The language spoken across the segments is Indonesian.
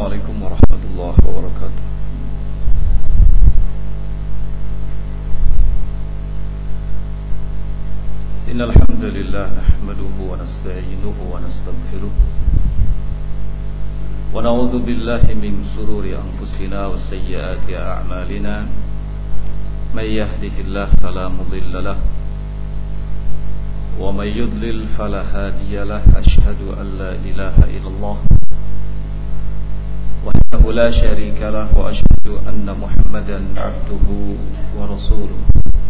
عليكم ورحمة الله وبركاته. إن الحمد لله نحمده ونستعينه ونستغفره ونعوذ بالله من شرور أنفسنا وسيئات أعمالنا من يهده الله فلا مضل له ومن يضلل فلا هادي له. أشهد أن لا إله إلا الله وحده لا شريك له وأشهد أن محمدا عبده ورسوله.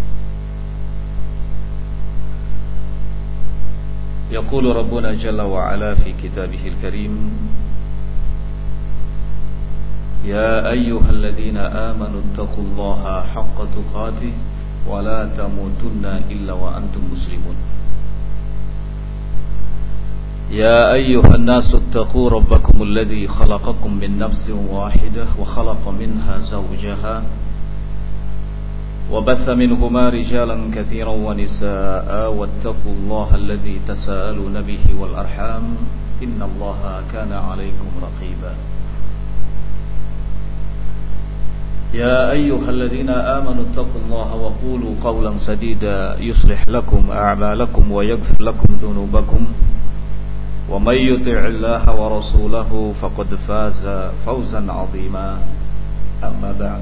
يقول ربنا جل وعلا في كتابه الكريم: يا أيها الذين آمنوا اتقوا الله حق تقاته ولا تموتن إلا وأنتم مسلمون. يا أيها الناس اتقوا ربكم الذي خلقكم من نفس واحدة وخلق منها زوجها وبث منهما رجالا كثيرا ونساء واتقوا الله الذي تساءلون به والأرحام إن الله كان عليكم رقيبا. يا أيها الذين آمنوا اتقوا الله وقولوا قولا سديدا يصلح لكم أعمالكم ويغفر لكم ذنوبكم ومن يطع الله ورسوله فقد فاز فوزا عظيما. أما بعد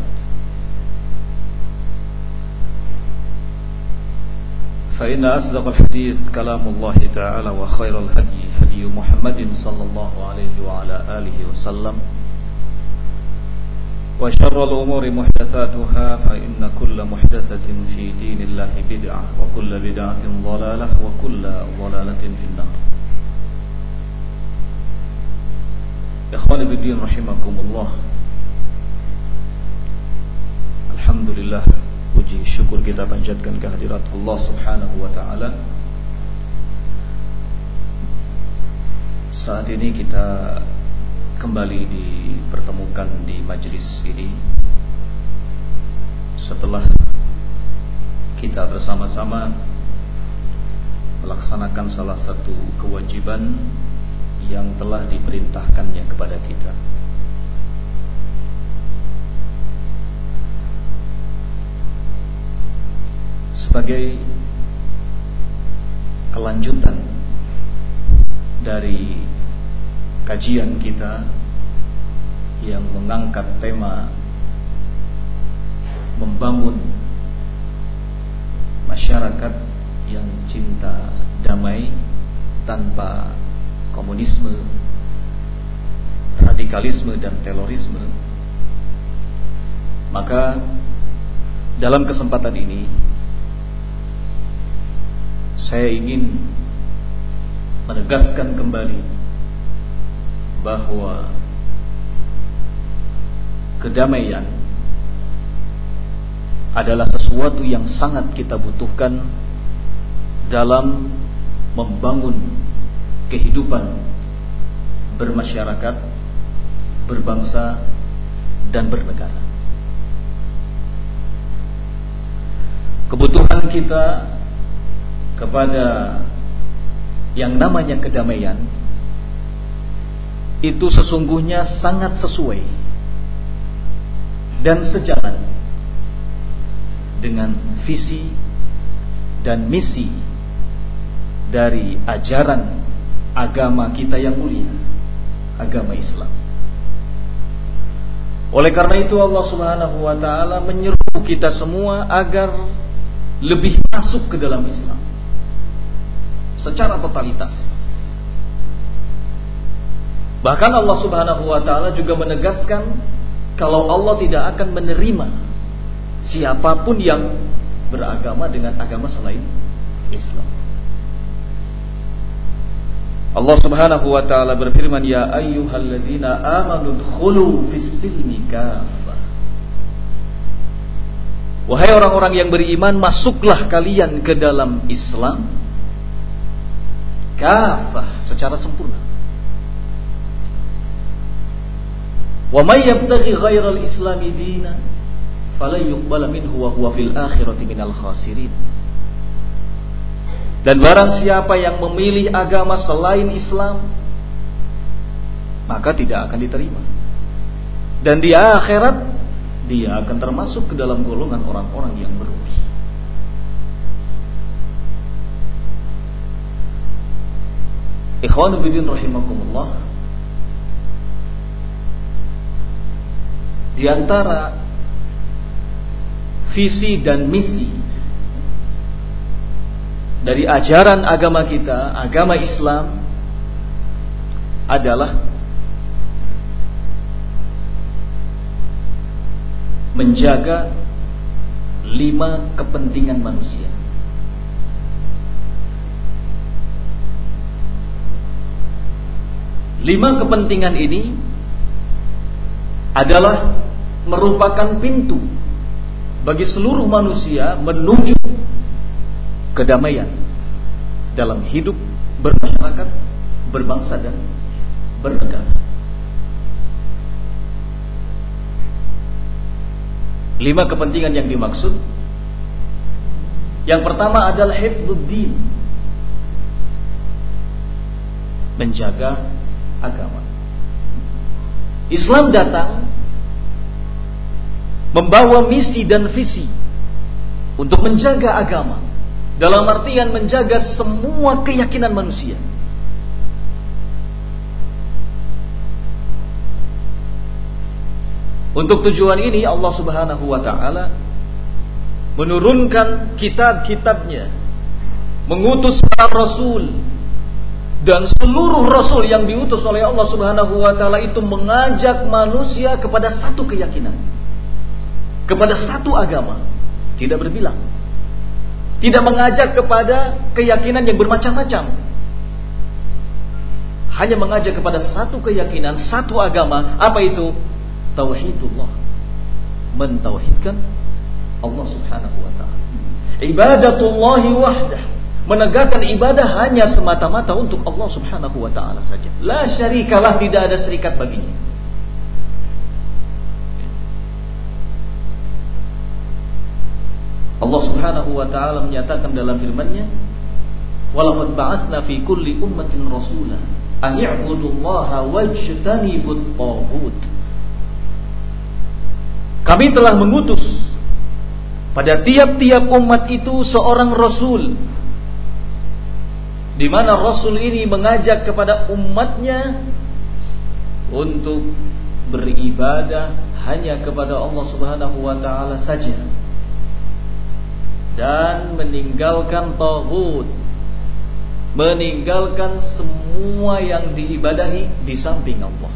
فإن أصدق الحديث كلام الله تعالى وخير الهدي هدي محمد صلى الله عليه وعلى آله وسلم وشر الأمور محدثاتها فإن كل محدثة في دين الله بدعة وكل بدعة ضلالة وكل ضلالة في النار. Ikhwani fiddin rahimakumullah. Alhamdulillah, puji syukur kita panjatkan kehadirat Allah Subhanahu wa taala. Saat ini kita kembali dipertemukan di majelis ini setelah kita bersama-sama melaksanakan salah satu kewajiban yang telah diperintahkannya kepada kita. Sebagai kelanjutan dari kajian kita yang mengangkat tema membangun masyarakat yang cinta damai tanpa komunisme, radikalisme dan terorisme, maka dalam kesempatan ini saya ingin menegaskan kembali bahwa kedamaian adalah sesuatu yang sangat kita butuhkan dalam membangun kehidupan bermasyarakat, berbangsa dan bernegara. Kebutuhan kita kepada yang namanya kedamaian itu sesungguhnya sangat sesuai dan sejalan dengan visi dan misi dari ajaran agama kita yang mulia, agama Islam. Oleh karena itu Allah Subhanahu wa taala menyeru kita semua agar lebih masuk ke dalam Islam secara totalitas. Bahkan Allah Subhanahu wa taala juga menegaskan kalau Allah tidak akan menerima siapapun yang beragama dengan agama selain Islam. Allah Subhanahu wa taala berfirman, ya ayyuhalladzina amanu dkhulu fis-silmi kaffah. Wahai orang-orang yang beriman, masuklah kalian ke dalam Islam kaffah, secara sempurna. Wa may yabtaghi ghairal islami dinan falan yuqbala minhu wa huwa fil akhirati minal khasirin. Dan barang siapa yang memilih agama selain Islam, maka tidak akan diterima. Dan di akhirat dia akan termasuk ke dalam golongan orang-orang yang merugi. Ikhwanu fillah rahimakumullah. Di antara visi dan misi dari ajaran agama kita, agama Islam, adalah menjaga 5 kepentingan manusia. Lima kepentingan ini adalah merupakan pintu bagi seluruh manusia menuju kedamaian dalam hidup, bermasyarakat, berbangsa dan bernegara. 5 kepentingan yang dimaksud. Yang pertama adalah hifdzuddin, menjaga agama. Islam datang membawa misi dan visi untuk menjaga agama, dalam artian menjaga semua keyakinan manusia. Untuk tujuan ini Allah Subhanahu wa ta'ala menurunkan kitab-kitabnya, mengutus para rasul, dan seluruh rasul yang diutus oleh Allah Subhanahu wa ta'ala itu mengajak manusia kepada satu keyakinan, kepada satu agama, tidak berbilang, tidak mengajak kepada keyakinan yang bermacam-macam, hanya mengajak kepada satu keyakinan, satu agama. Apa itu? Tauhidullah, mentauhidkan Allah Subhanahu wa ta'ala. Ibadatullahi wahdah, menegakkan ibadah hanya semata-mata untuk Allah Subhanahu wa ta'ala saja. La syarikalah, tidak ada serikat baginya. Allah Subhanahu wa ta'ala menyatakan dalam firman-Nya, "Walaqad ba'atsna fi kulli ummatin rasulan an i'budullaha wajtanibut taghut." Kami telah mengutus pada tiap-tiap umat itu seorang rasul, di mana rasul ini mengajak kepada umatnya untuk beribadah hanya kepada Allah Subhanahu wa ta'ala saja, dan meninggalkan taghut, meninggalkan semua yang diibadahi di samping Allah.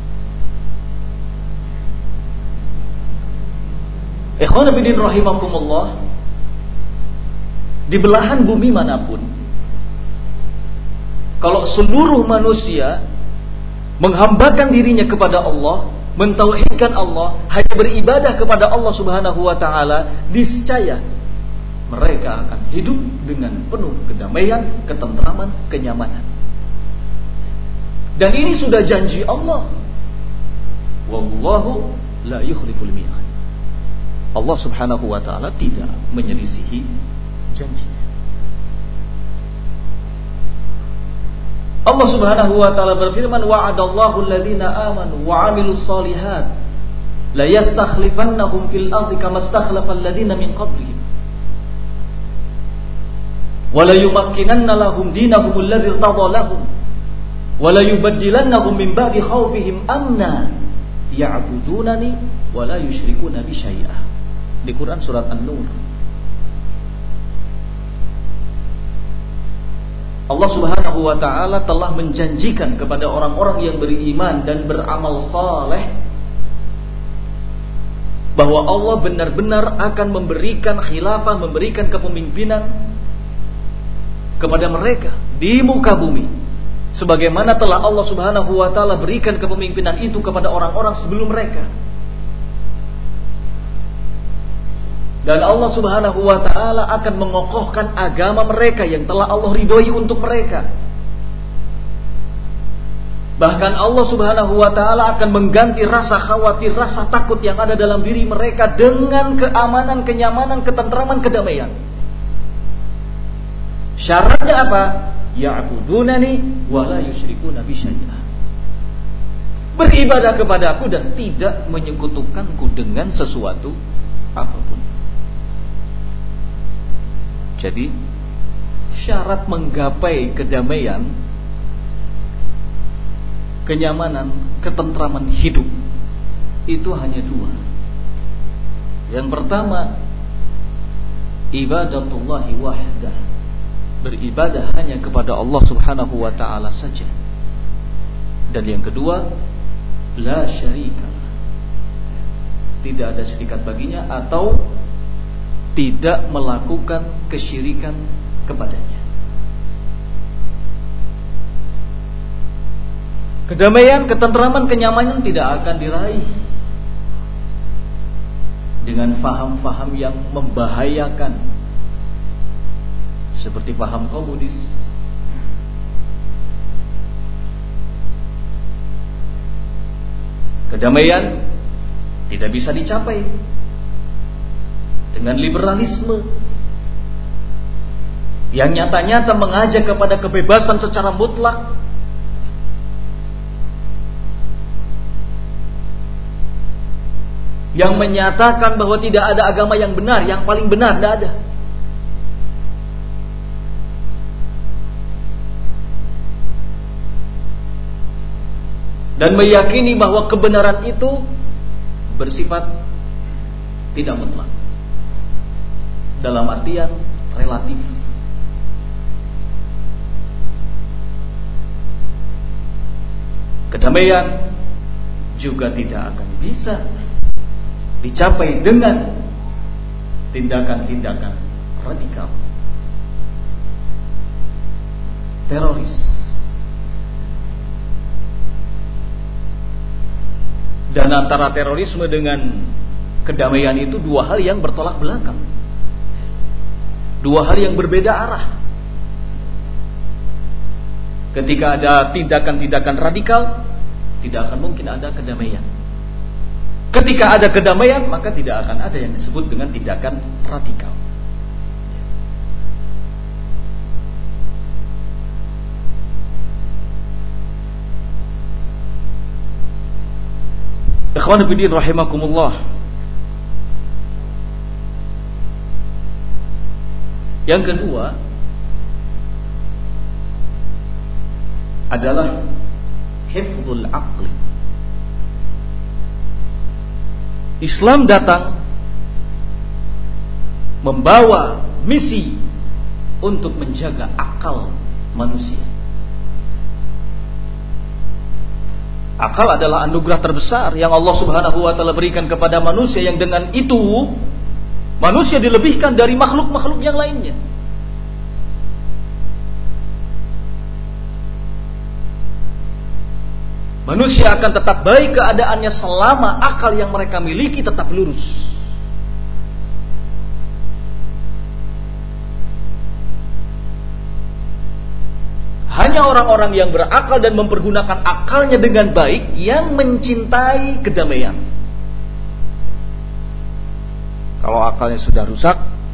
Ikhwan fillah rahimakumullah, di belahan bumi manapun, kalau seluruh manusia menghambakan dirinya kepada Allah, mentauhidkan Allah, hanya beribadah kepada Allah Subhanahu wa ta'ala, niscaya mereka akan hidup dengan penuh kedamaian, ketentraman, kenyamanan. Dan ini sudah janji Allah. Wallahu la yukhliful mi'ad. Allah Subhanahu wa ta'ala tidak menyelisihi janjinya. Allah Subhanahu wa ta'ala berfirman, wa'adallahu alladhina amanu wa 'amilus shalihat la yastakhlifannahum fil ardi kama istakhlafa alladhina min qablihim wa la yumakkinanna lahum dinahum alladhi irtada lahum wa la yubaddilannahum min ba'di khawfihim amna ya'budunani wa la yusyrikuna bi syai'a. Di Quran surat An-Nur, Allah Subhanahu wa ta'ala telah menjanjikan kepada orang-orang yang beriman dan beramal saleh bahwa Allah benar-benar akan memberikan khilafah, memberikan kepemimpinan kepada mereka di muka bumi, sebagaimana telah Allah Subhanahu wa ta'ala berikan kepemimpinan itu kepada orang-orang sebelum mereka. Dan Allah Subhanahu wa ta'ala akan mengokohkan agama mereka yang telah Allah ridhoi untuk mereka. Bahkan Allah Subhanahu wa ta'ala akan mengganti rasa khawatir, rasa takut yang ada dalam diri mereka dengan keamanan, kenyamanan, ketentraman, kedamaian. Syaratnya apa? Ya'budunani wa la yusyrikuna bi syai'a. beribadah kepadaku dan tidak menyekutukanku dengan sesuatu apapun. Jadi syarat menggapai kedamaian, kenyamanan, ketentraman hidup itu hanya dua. Yang pertama, ibadatullahi wahdah, beribadah hanya kepada Allah Subhanahu wa ta'ala saja. Dan yang kedua, la syarika, tidak ada syirikat baginya atau tidak melakukan kesyirikan kepadanya. Kedamaian, ketentraman, kenyamanan tidak akan diraih dengan faham-faham yang membahayakan, seperti paham komunis. Kedamaian tidak bisa dicapai dengan liberalisme yang nyata-nyata mengajak kepada kebebasan secara mutlak, yang menyatakan bahwa tidak ada agama yang benar, yang paling benar, tidak ada. Dan meyakini bahwa kebenaran itu bersifat tidak mutlak, dalam artian relatif. Kedamaian juga tidak akan bisa dicapai dengan tindakan-tindakan radikal, teroris. Dan antara terorisme dengan kedamaian itu dua hal yang bertolak belakang, dua hal yang berbeda arah. Ketika ada tindakan-tindakan radikal, tidak akan mungkin ada kedamaian. Ketika ada kedamaian, maka tidak akan ada yang disebut dengan tindakan radikal. Ikhwan fillah rahimakumullah. Yang kedua adalah hifdzul aqli. Islam datang membawa misi untuk menjaga akal manusia. Akal adalah anugerah terbesar yang Allah Subhanahu wa ta'ala berikan kepada manusia, yang dengan itu manusia dilebihkan dari makhluk-makhluk yang lainnya. Manusia akan tetap baik keadaannya selama akal yang mereka miliki tetap lurus. Hanya orang-orang yang berakal dan mempergunakan akalnya dengan baik yang mencintai kedamaian. Kalau akalnya sudah rusak,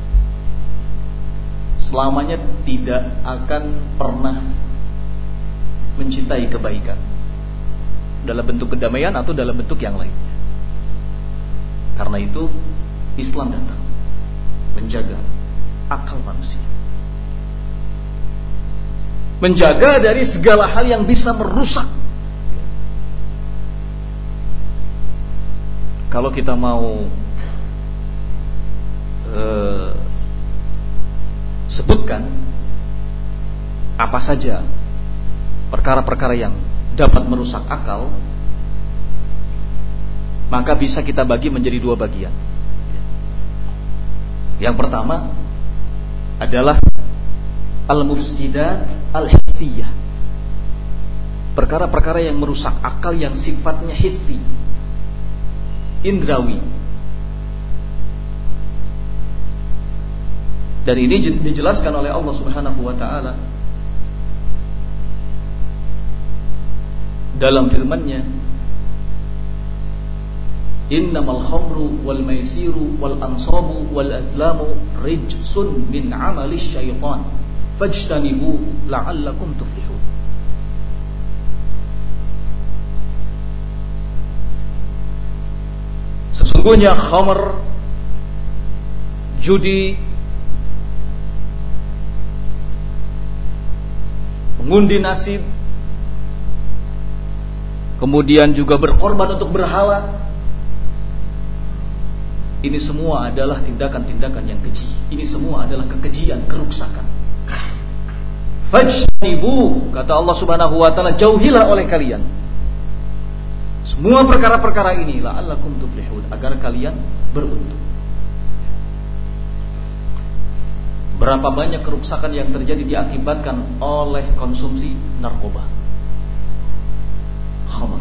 selamanya tidak akan pernah mencintai kebaikan, dalam bentuk kedamaian atau dalam bentuk yang lainnya. Karena itu Islam datang menjaga akal manusia, menjaga dari segala hal yang bisa merusak. Kalau kita mau sebutkan apa saja perkara-perkara yang dapat merusak akal, maka bisa kita bagi menjadi dua bagian. Yang pertama adalah al-mufsidat al-hissiyah, perkara-perkara yang merusak akal yang sifatnya hissi, indrawi. Dan ini dijelaskan oleh Allah Subhanahu wa ta'ala dalam firman-Nya, innamal khamru wal maisiru wal ansabu wal azlamu rijsun min amali syaitan fajtanibu la'allakum tuflihun. Sesungguhnya khamr, judi, mengundi nasib, kemudian juga berkorban untuk berhala, ini semua adalah tindakan-tindakan yang keji. Ini semua adalah kekejian, keruksakan. Fajtanibu, kata Allah Subhanahu wa taala, jauhilah oleh kalian semua perkara-perkara ini, la'allakum tuflihun, agar kalian beruntung. Berapa banyak keruksakan yang terjadi diakibatkan oleh konsumsi narkoba, khamr.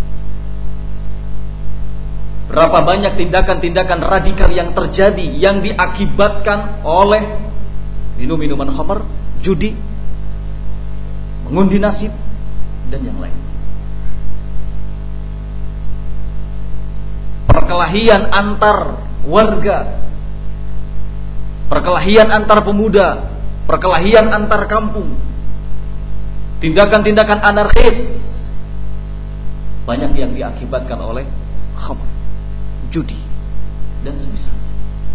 Berapa banyak tindakan-tindakan radikal yang terjadi yang diakibatkan oleh minum-minuman khamr, judi, mengundi nasib, dan yang lain. Perkelahian antar warga, perkelahian antar pemuda, perkelahian antar kampung, tindakan-tindakan anarkis, banyak yang diakibatkan oleh khamr, judi, dan semisalnya.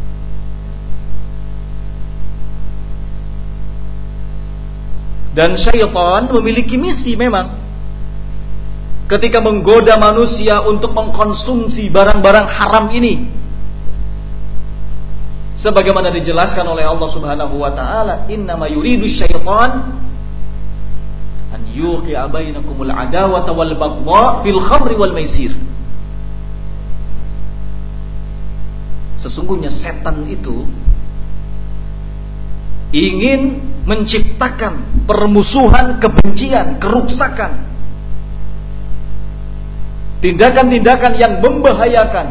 Dan syaitan memiliki misi memang ketika menggoda manusia untuk mengkonsumsi barang-barang haram ini. Sebagaimana dijelaskan oleh Allah Subhanahu wa taala, innama yuridu syaitan an yuqi'a bainakumul adawata wal baghdha fil khamri wal maisir. Sesungguhnya setan itu ingin menciptakan permusuhan, kebencian, keruksakan, tindakan-tindakan yang membahayakan,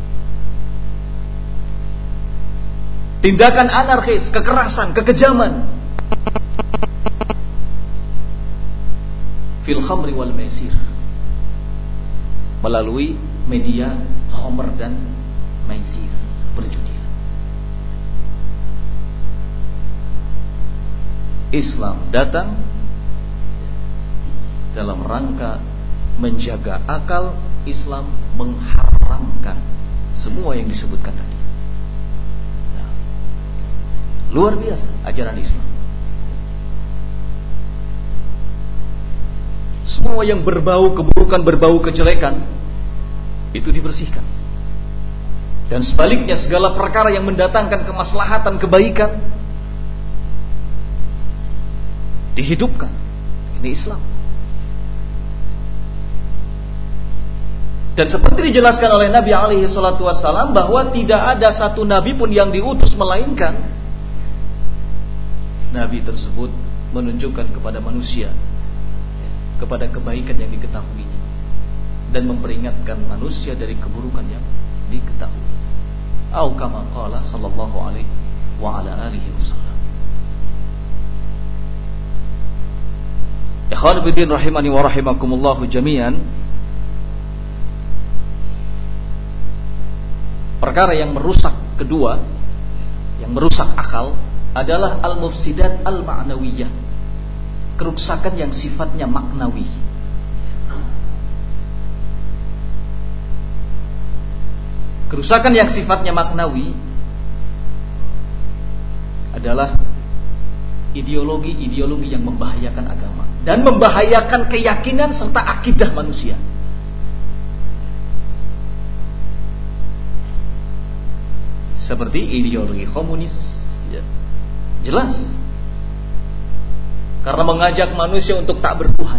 tindakan anarkis, kekerasan, kekejaman fil khamri wal maisir, melalui media khamr dan maisir, perjudian. Islam datang dalam rangka menjaga akal. Islam mengharamkan semua yang disebutkan tadi. Nah, luar biasa ajaran Islam. Semua yang berbau keburukan, berbau kejelekan, itu dibersihkan. Dan sebaliknya, segala perkara yang mendatangkan kemaslahatan, kebaikan, dihidupkan. Ini Islam. Dan seperti dijelaskan oleh Nabi alaihi salatu wassalam, bahwa tidak ada satu nabi pun yang diutus melainkan nabi tersebut menunjukkan kepada manusia kepada kebaikan yang diketahuinya dan memperingatkan manusia dari keburukan yang diketahui. Au kama qala sallallahu alaihi wa ala alihi wasallam. Ikhwan fillah rahimani wa rahimakumullah jami'an. Perkara yang merusak kedua, yang merusak akal, adalah al-mufsidat al-ma'nawiyah, keruksakan yang sifatnya maknawi. Kerusakan yang sifatnya maknawi adalah ideologi-ideologi yang membahayakan agama dan membahayakan keyakinan serta akidah manusia. Seperti ideologi komunis, ya, jelas, karena mengajak manusia untuk tak bertuhan,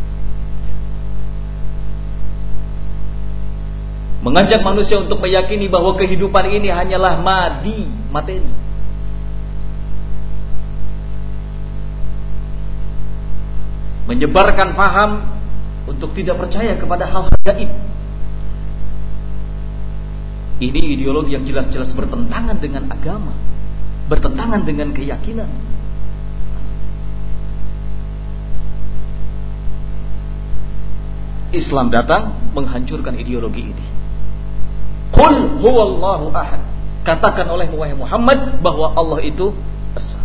mengajak manusia untuk meyakini bahwa kehidupan ini hanyalah materi. Menyebarkan paham untuk tidak percaya kepada hal-hal gaib. Ini ideologi yang jelas-jelas bertentangan dengan agama, bertentangan dengan keyakinan. Islam datang menghancurkan ideologi ini. Qul huwallahu ahad. Katakan oleh Muhammad bahwa Allah itu esa.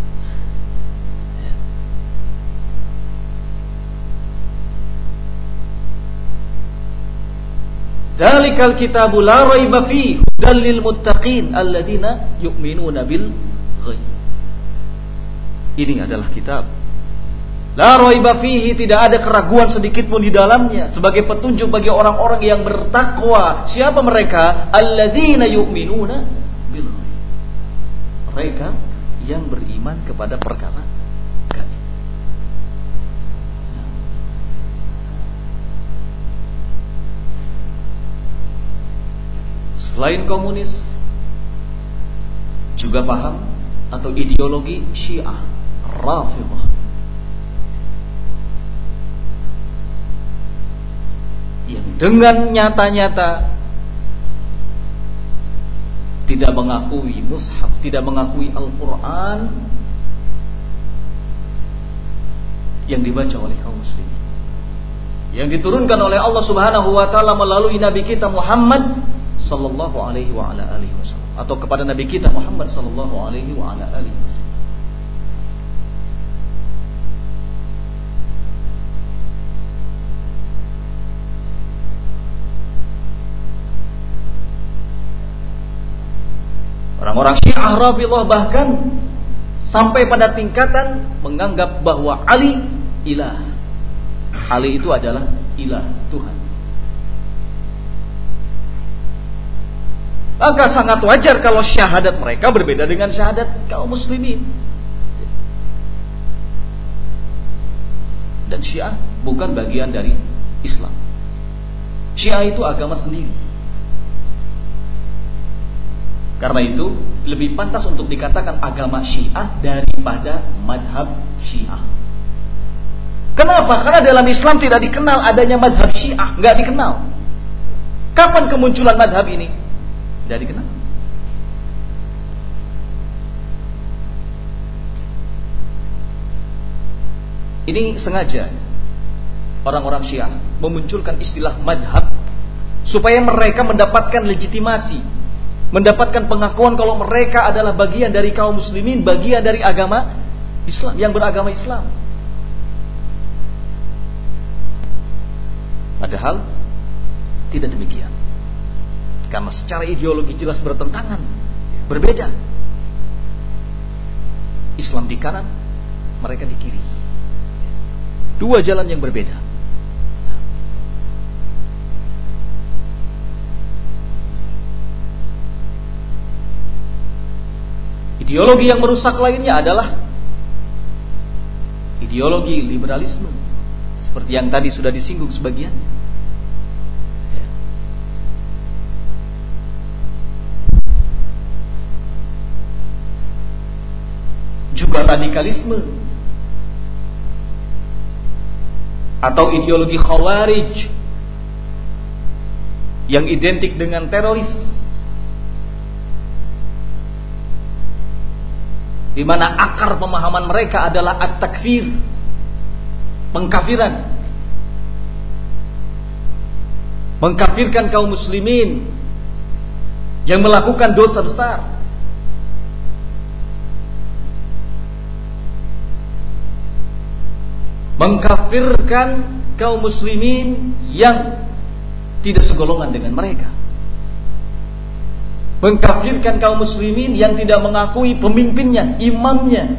Dzalikal kitabu la raiba fihi hudal lil muttaqin alladzina yu'minuna bil ghaib. Ini adalah kitab la raiba fihi, tidak ada keraguan sedikit pun di dalamnya, sebagai petunjuk bagi orang-orang yang bertakwa. Siapa mereka? Alladzina yu'minuna bil ghaib. Mereka yang beriman kepada perkara gaib. Selain komunis, juga paham atau ideologi Syiah Rafidhah yang dengan nyata-nyata tidak mengakui mushaf, tidak mengakui Al-Quran yang dibaca oleh kaum muslimin, yang diturunkan oleh Allah Subhanahu wa taala melalui nabi kita Muhammad sallallahu alaihi wa ala alihi wasallam, atau kepada nabi kita Muhammad sallallahu alaihi wa ala alihi wasallam. Orang-orang Syiah Rafidhah bahkan sampai pada tingkatan menganggap bahwa Ali ilah. Ali itu adalah ilah, Tuhan. Maka sangat wajar kalau syahadat mereka berbeda dengan syahadat kaum muslimin. Dan Syiah bukan bagian dari Islam. Syiah itu agama sendiri. Karena itu lebih pantas untuk dikatakan agama Syiah daripada madhab Syiah. Kenapa? Karena dalam Islam tidak dikenal adanya madhab Syiah, nggak dikenal. Kapan kemunculan madhab ini? Tidak dikenal. Ini sengaja orang-orang Syiah memunculkan istilah madhab supaya mereka mendapatkan legitimasi, mendapatkan pengakuan kalau mereka adalah bagian dari kaum muslimin, bagian dari agama Islam, yang beragama Islam. Padahal tidak demikian. Karena secara ideologi jelas bertentangan, berbeda. Islam di kanan, mereka di kiri. Dua jalan yang berbeda. Ideologi yang merusak lainnya adalah ideologi liberalisme, seperti yang tadi sudah disinggung sebagian. Juga radikalisme atau ideologi Khawarij yang identik dengan teroris, di mana akar pemahaman mereka adalah at-takfir, pengkafiran, mengkafirkan kaum muslimin yang melakukan dosa besar. Mengkafirkan kaum muslimin yang tidak segolongan dengan mereka. Mengkafirkan kaum muslimin yang tidak mengakui pemimpinnya, imamnya.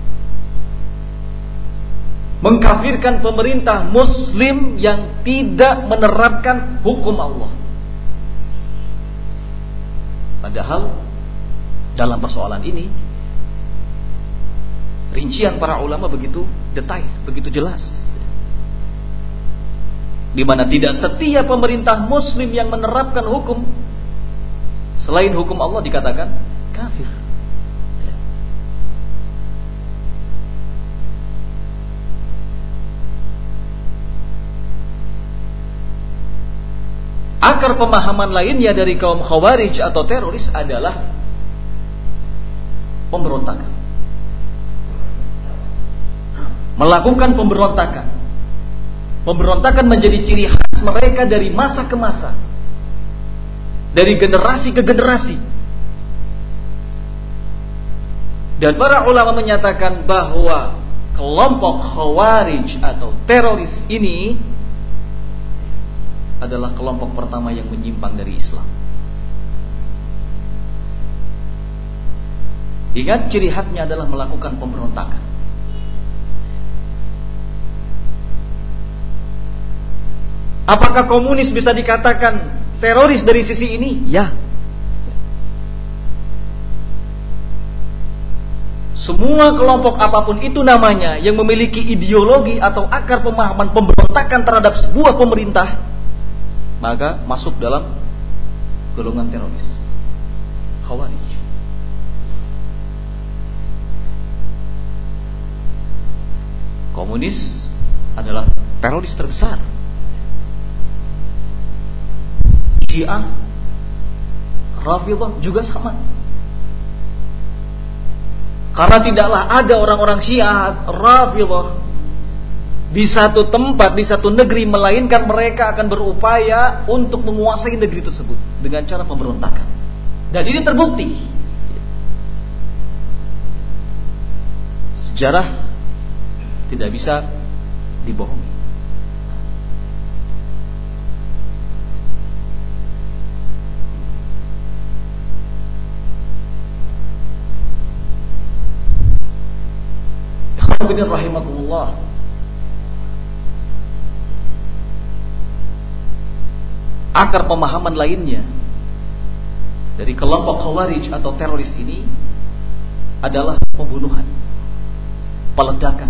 Mengkafirkan pemerintah muslim yang tidak menerapkan hukum Allah. Padahal dalam persoalan ini rincian para ulama begitu detail, begitu jelas, di mana tidak setiap pemerintah muslim yang menerapkan hukum selain hukum Allah dikatakan kafir. Akar pemahaman lainnya dari kaum Khawarij atau teroris adalah pemberontakan. Melakukan pemberontakan. Pemberontakan menjadi ciri khas mereka dari masa ke masa, dari generasi ke generasi. Dan para ulama menyatakan bahwa kelompok Khawarij atau teroris ini adalah kelompok pertama yang menyimpang dari Islam. Ingat, ciri khasnya adalah melakukan pemberontakan. Apakah komunis bisa dikatakan teroris dari sisi ini? Ya. Semua kelompok apapun itu namanya yang memiliki ideologi atau akar pemahaman pemberontakan terhadap sebuah pemerintah, maka masuk dalam golongan teroris, Khawarij. Komunis adalah teroris terbesar. Syiah, Rafidhah juga sama. Karena tidaklah ada orang-orang Syiah, Rafidhah di satu tempat, di satu negeri, melainkan mereka akan berupaya untuk menguasai negeri tersebut dengan cara pemberontakan. Dan ini terbukti. Sejarah tidak bisa dibohongi. Ikhwan rahimakumullah. Akar pemahaman lainnya dari kelompok Khawarij atau teroris ini adalah pembunuhan, peledakan,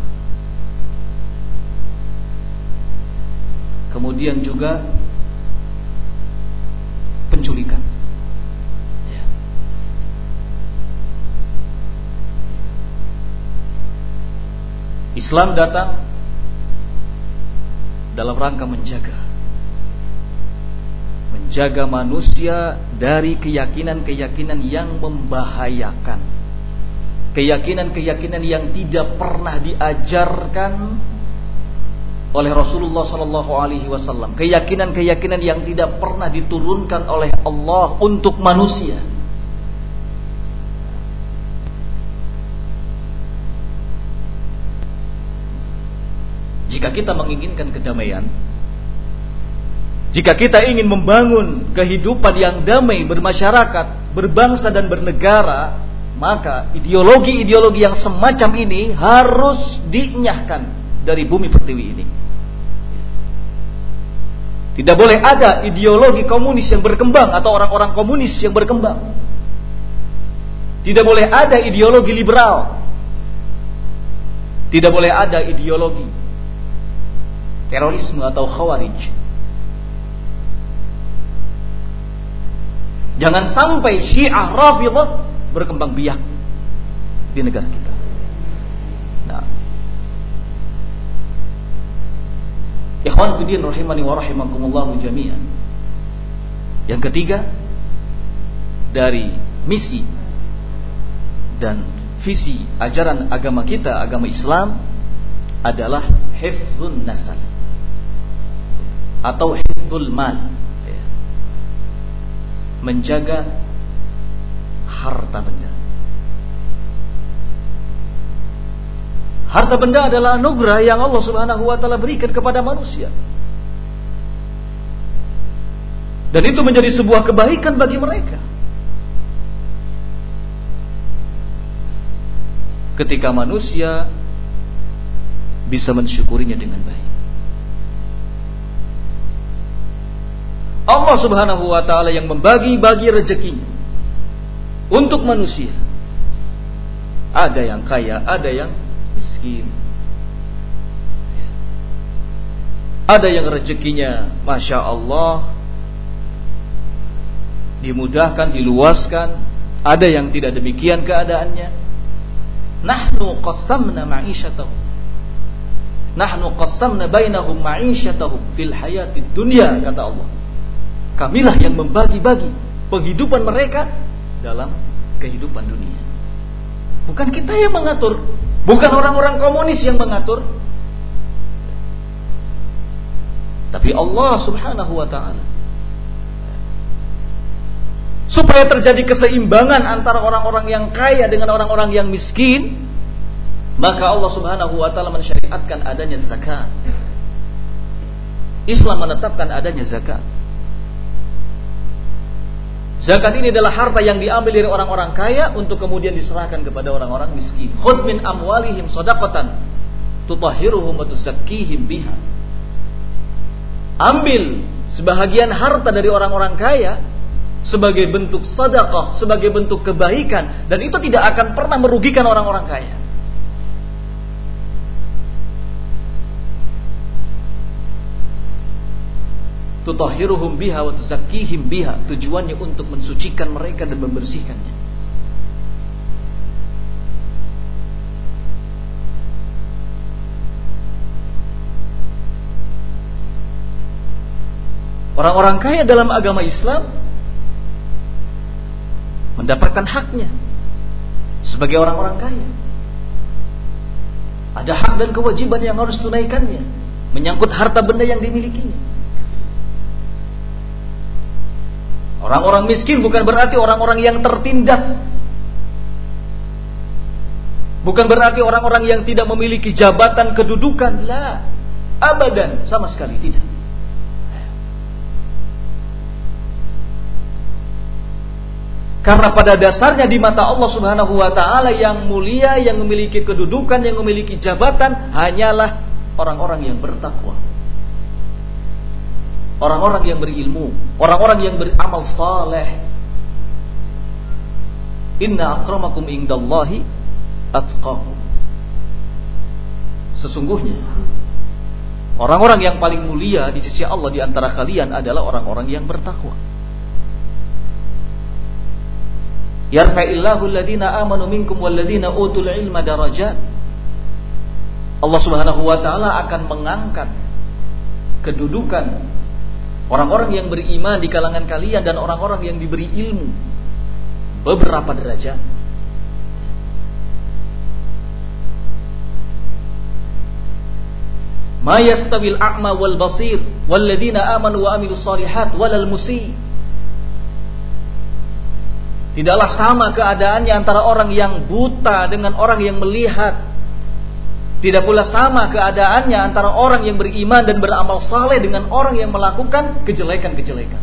kemudian juga penculikan. Islam datang dalam rangka menjaga manusia dari keyakinan-keyakinan yang membahayakan, keyakinan-keyakinan yang tidak pernah diajarkan oleh Rasulullah sallallahu alaihi wasallam, keyakinan-keyakinan yang tidak pernah diturunkan oleh Allah untuk manusia. Jika kita menginginkan kedamaian, jika kita ingin membangun kehidupan yang damai bermasyarakat, berbangsa dan bernegara, maka ideologi-ideologi yang semacam ini harus dinyahkan dari bumi pertiwi ini. Tidak boleh ada ideologi komunis yang berkembang atau orang-orang komunis yang berkembang. Tidak boleh ada ideologi liberal. Tidak boleh ada ideologi terorisme atau Khawarij. Jangan sampai Syiah Rafidhah berkembang biak di negara kita. Nah, ikhwan fillah rahimani wa rahimakumullah jami'an. Yang ketiga dari misi dan visi ajaran agama kita, agama Islam, adalah hifdzun nasal atau hifdzul mal, menjaga harta benda. Harta benda adalah anugerah yang Allah Subhanahu wa taala berikan kepada manusia. Dan itu menjadi sebuah kebaikan bagi mereka. Ketika manusia bisa mensyukurinya dengan baik. Allah Subhanahu wa taala yang membagi-bagi rezekinya untuk manusia. Ada yang kaya, ada yang miskin. Ada yang rezekinya Masya Allah dimudahkan, diluaskan. Ada yang tidak demikian keadaannya. Nahnu qassamna ma'isyatahum, nahnu qassamna bainahum ma'isyatahum fil hayatid dunya, kata Allah. Kamilah yang membagi-bagi penghidupan mereka dalam kehidupan dunia. Bukan kita yang mengatur, bukan orang-orang komunis yang mengatur, tapi Allah Subhanahu wa ta'ala. Supaya terjadi keseimbangan antara orang-orang yang kaya dengan orang-orang yang miskin, maka Allah Subhanahu wa ta'ala mensyariatkan adanya zakat. Islam menetapkan adanya zakat. Zakat ini adalah harta yang diambil dari orang-orang kaya untuk kemudian diserahkan kepada orang-orang miskin. Khudh min amwalihim shadaqatan tutahhiruhum wa tuzakkihim biha. Ambil sebahagian harta dari orang-orang kaya sebagai bentuk sedekah, sebagai bentuk kebaikan, dan itu tidak akan pernah merugikan orang-orang kaya. Tutahhiruhum biha wa tuzakkihim biha, tujuannya untuk mensucikan mereka dan membersihkannya. Orang-orang kaya dalam agama Islam mendapatkan haknya sebagai orang-orang kaya. Ada hak dan kewajiban yang harus tunaikannya menyangkut harta benda yang dimilikinya. Orang-orang miskin bukan berarti orang-orang yang tertindas. Bukan berarti orang-orang yang tidak memiliki jabatan kedudukan. La, abadan, sama sekali tidak. Karena pada dasarnya di mata Allah Subhanahu wa taala yang mulia, yang memiliki kedudukan, yang memiliki jabatan hanyalah orang-orang yang bertakwa. Orang-orang yang berilmu, orang-orang yang beramal saleh. Inna akramakum indallahi atqakum. Sesungguhnya orang-orang yang paling mulia di sisi Allah di antara kalian adalah orang-orang yang bertakwa. Yarfa'illahu alladhina amanu minkum walladhina utul ilma darajat. Allah Subhanahu wa taala akan mengangkat kedudukan orang-orang yang beriman di kalangan kalian dan orang-orang yang diberi ilmu beberapa derajat. Ma yastawil a'ma wal basir walladzina amanu wa amilus shalihat walal musii. Tidaklah sama keadaannya antara orang yang buta dengan orang yang melihat. Tidak pula sama keadaannya antara orang yang beriman dan beramal saleh dengan orang yang melakukan kejelekan-kejelekan.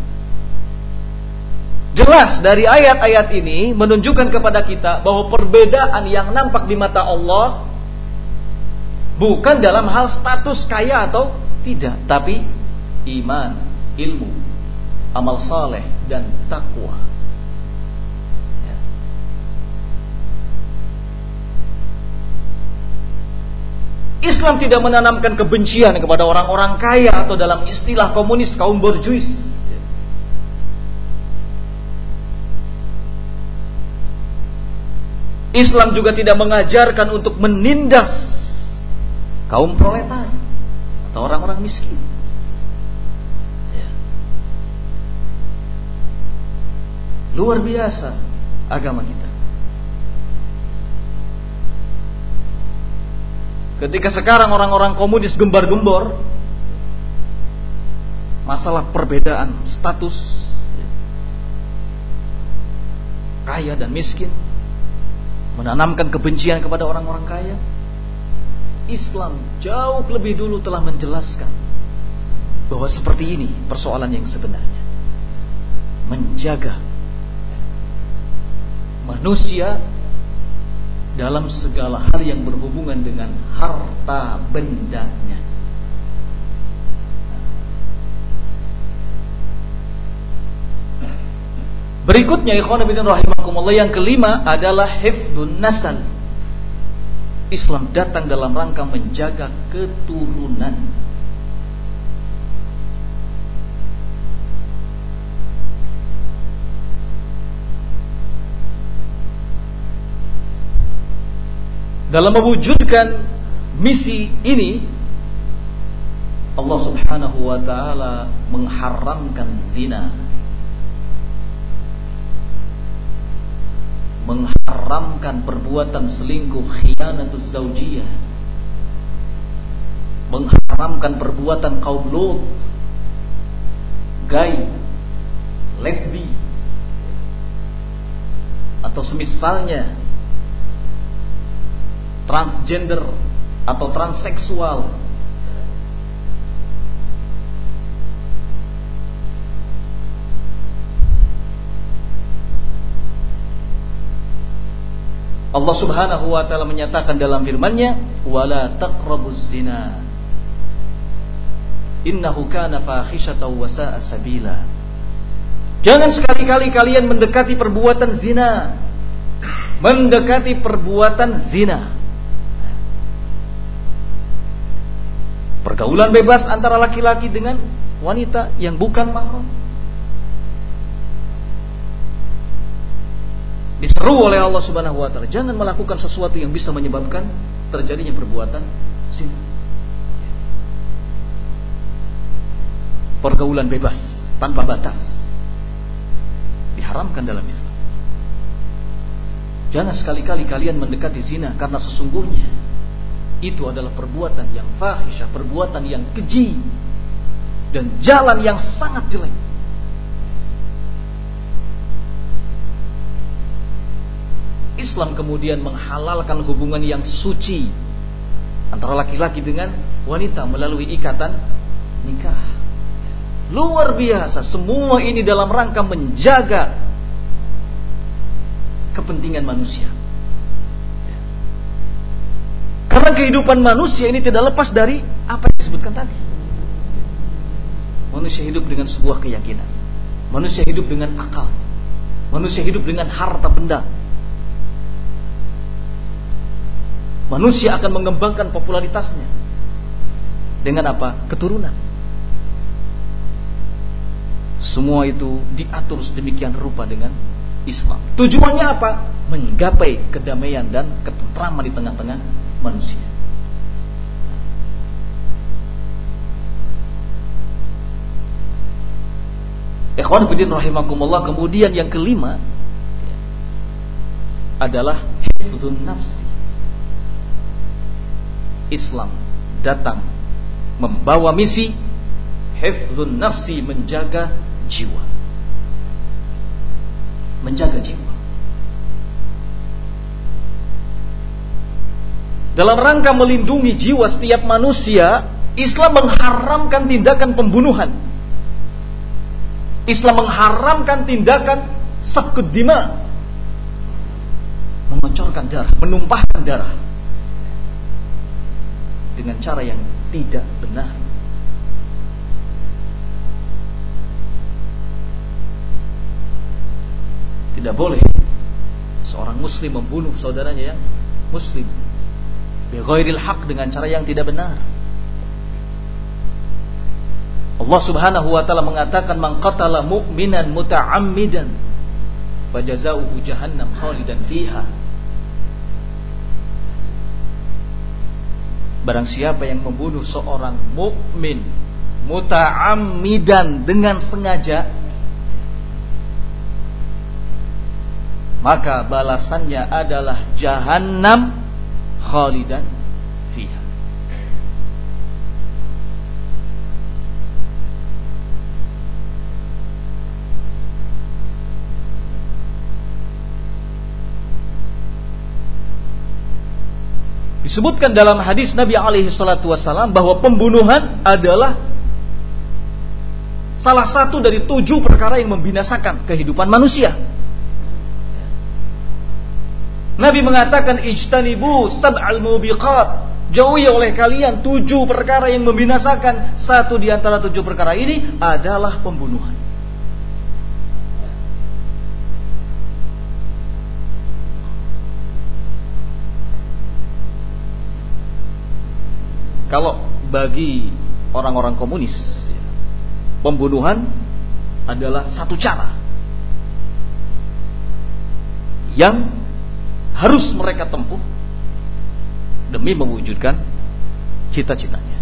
Jelas dari ayat-ayat ini menunjukkan kepada kita bahwa perbedaan yang nampak di mata Allah bukan dalam hal status kaya atau tidak, tapi iman, ilmu, amal saleh dan takwa. Islam tidak menanamkan kebencian kepada orang-orang kaya atau dalam istilah komunis kaum borjuis. Islam juga tidak mengajarkan untuk menindas kaum proletar atau orang-orang miskin. Luar biasa agama kita. Ketika sekarang orang-orang komunis gembar-gembor masalah perbedaan status kaya dan miskin, menanamkan kebencian kepada orang-orang kaya, Islam jauh lebih dulu telah menjelaskan bahwa seperti ini persoalan yang sebenarnya. Menjaga manusia dalam segala hal yang berhubungan dengan harta bendanya. Berikutnya ikhwan fillah rahimakumullah, yang kelima adalah hifdzun nasal. Islam datang dalam rangka menjaga keturunan. Dalam mewujudkan misi ini, Allah Subhanahu wa taala mengharamkan zina, mengharamkan perbuatan selingkuh, khianatuz zaujiyah, mengharamkan perbuatan kaum Lut, gay, lesbi, atau semisalnya, transgender atau transseksual. Allah Subhanahu wa taala menyatakan dalam firman-Nya, "Wala taqrabuz zina. Innahu kana fahisyatan wa sa'a sabila." Jangan sekali-kali kalian mendekati perbuatan zina. Mendekati perbuatan zina. Pergaulan bebas antara laki-laki dengan wanita yang bukan mahram. Diseru oleh Allah Subhanahu wa taala, jangan melakukan sesuatu yang bisa menyebabkan terjadinya perbuatan zina. Pergaulan bebas tanpa batas diharamkan dalam Islam. Jangan sekali-kali kalian mendekati zina, karena sesungguhnya itu adalah perbuatan yang fahisyah, perbuatan yang keji, dan jalan yang sangat jelek. Islam kemudian menghalalkan hubungan yang suci antara laki-laki dengan wanita melalui ikatan nikah. Luar biasa. Semua ini dalam rangka menjaga kepentingan manusia. Karena kehidupan manusia ini tidak lepas dari apa yang disebutkan tadi. Manusia hidup dengan sebuah keyakinan. Manusia hidup dengan akal. Manusia hidup dengan harta benda. Manusia akan mengembangkan popularitasnya dengan apa? Keturunan. Semua itu diatur sedemikian rupa dengan Islam. Tujuannya apa? Menggapai kedamaian dan ketentraman di tengah-tengah manusia. Ikhwan fillah rahimakumullah. Kemudian yang kelima adalah hifdzun nafsi. Islam datang membawa misi hifdzun nafsi, menjaga jiwa. Menjaga jiwa. Dalam rangka melindungi jiwa setiap manusia, Islam mengharamkan tindakan pembunuhan. Islam mengharamkan tindakan safkud dima, mengocorkan darah, menumpahkan darah dengan cara yang tidak benar. Tidak boleh seorang muslim membunuh saudaranya yang muslim bighairil haq, dengan cara yang tidak benar. Allah Subhanahu wa taala mengatakan, "Man qatala mu'minan muta'ammidan fajazaohu jahannam khalidan fiha." Barang siapa yang membunuh seorang mukmin muta'ammidan, dengan sengaja, maka balasannya adalah jahannam khalidan fiha. Disebutkan dalam hadis Nabi alaihi salatu wasallam bahwa pembunuhan adalah salah satu dari 7 perkara yang membinasakan kehidupan manusia. Nabi mengatakan, ijtanibu sab'al mubiqat, jauhi oleh kalian 7 perkara yang membinasakan. Satu di antara 7 perkara ini adalah pembunuhan. Kalau bagi orang-orang komunis, pembunuhan adalah satu cara yang harus mereka tempuh demi mewujudkan cita-citanya.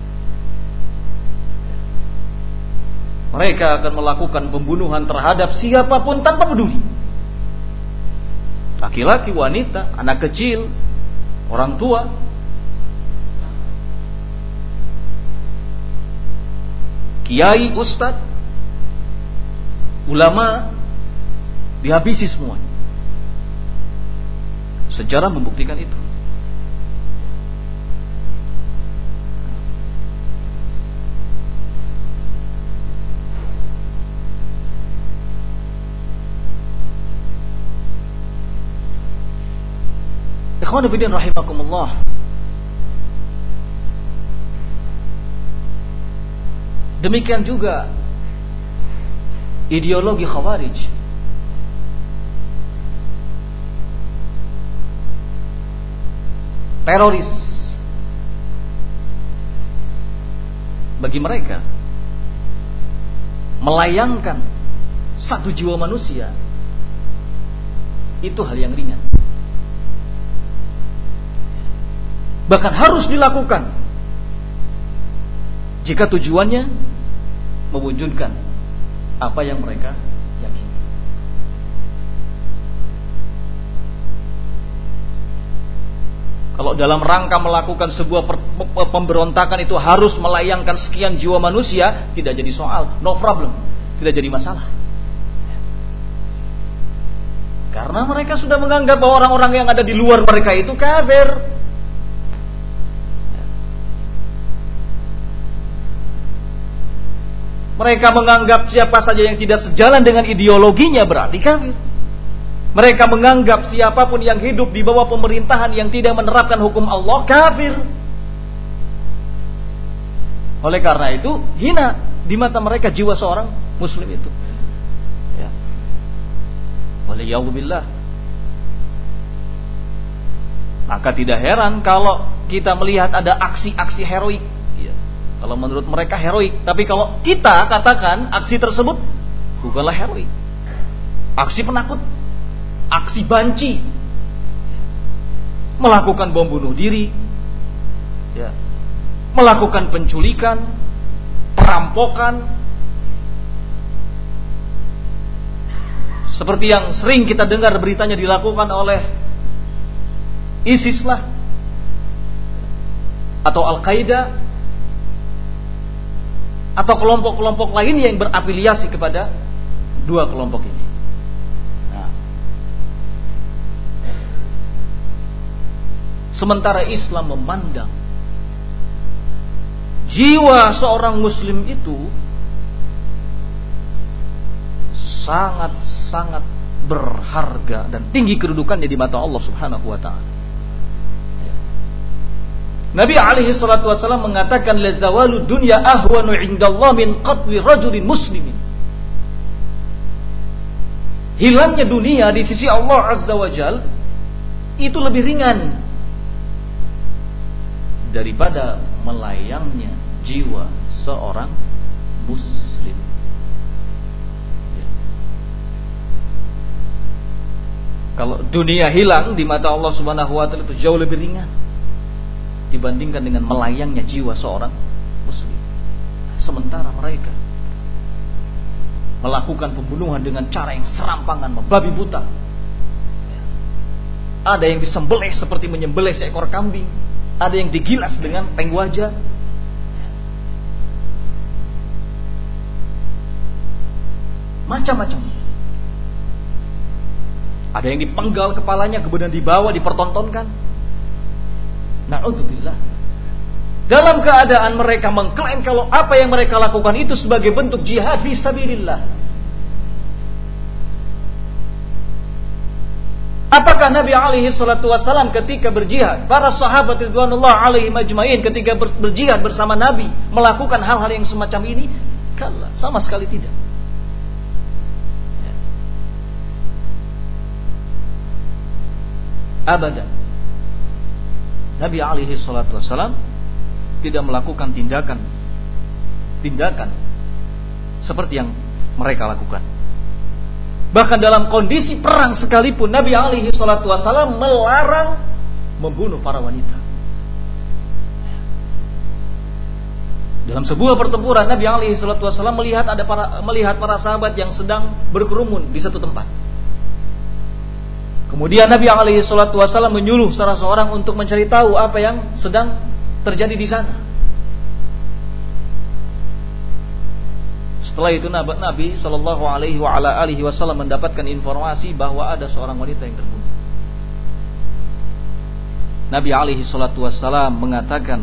Mereka akan melakukan pembunuhan terhadap siapapun tanpa peduli. Laki-laki, wanita, anak kecil, orang tua, kiai, ustadz, ulama, dihabisi semua. Sejarah membuktikan itu. Ikhwanu fillah rahimakumullah. Demikian juga ideologi Khawarij. Teroris. Bagi mereka, melayangkan satu jiwa manusia itu hal yang ringan. Bahkan harus dilakukan jika tujuannya mewujudkan apa yang mereka yakini. Kalau dalam rangka melakukan sebuah pemberontakan itu harus melayangkan sekian jiwa manusia, tidak jadi soal, no problem, tidak jadi masalah. Karena mereka sudah menganggap bahwa orang-orang yang ada di luar mereka itu kafir. Mereka menganggap siapa saja yang tidak sejalan dengan ideologinya berarti kafir. Mereka menganggap siapapun yang hidup di bawah pemerintahan yang tidak menerapkan hukum Allah kafir. Oleh karena itu hina di mata mereka jiwa seorang muslim itu. Ya. Waliyadzubillah. Maka tidak heran kalau kita melihat ada aksi-aksi heroik. Ya. Kalau menurut mereka heroik, tapi kalau kita katakan aksi tersebut bukanlah heroik. Aksi penakut. Aksi banci, melakukan bom bunuh diri, ya, melakukan penculikan, perampokan, seperti yang sering kita dengar beritanya dilakukan oleh ISIS lah, atau Al-Qaeda, atau kelompok-kelompok lain yang berafiliasi kepada dua kelompok ini. Sementara Islam memandang jiwa seorang muslim itu sangat-sangat berharga dan tinggi kedudukannya di mata Allah Subhanahu wa taala. Nabi alaihi salatu wasallam mengatakan la zawalud dunya ahwanu 'indallah min qatli rajulin muslimin. Hilangnya dunia di sisi Allah Azza wa Jal itu lebih ringan daripada melayangnya jiwa seorang muslim. Ya. Kalau dunia hilang di mata Allah Subhanahu wa taala itu jauh lebih ringan dibandingkan dengan melayangnya jiwa seorang muslim. Sementara mereka melakukan pembunuhan dengan cara yang serampangan, membabi buta. Ya. Ada yang disembelih seperti menyembelih seekor kambing. Ada yang digilas dengan peng wajah. Macam-macam. Ada yang dipenggal kepalanya kemudian dibawa dipertontonkan. Na'udzubillah. Dalam keadaan mereka mengklaim kalau apa yang mereka lakukan itu sebagai bentuk jihad fi sabilillah. Apakah Nabi alaihi salatu wasallam ketika berjihad, para sahabat ridwanullah alaihi majma'in ketika berjihad bersama Nabi melakukan hal-hal yang semacam ini? Kalla, sama sekali tidak. Abadan. Nabi alaihi salatu wasallam tidak melakukan tindakan seperti yang mereka lakukan. Bahkan dalam kondisi perang sekalipun Nabi alaihi salatu wasallam melarang membunuh para wanita. Dalam sebuah pertempuran Nabi alaihi salatu wasallam melihat para sahabat yang sedang berkerumun di satu tempat. Kemudian Nabi alaihi salatu wasallam menyuruh salah seorang untuk mencari tahu apa yang sedang terjadi di sana. Setelah itu Nabi sallallahu alaihi wasallam mendapatkan informasi bahwa ada seorang wanita yang terbunuh. Nabi alaihi salatu wasallam mengatakan,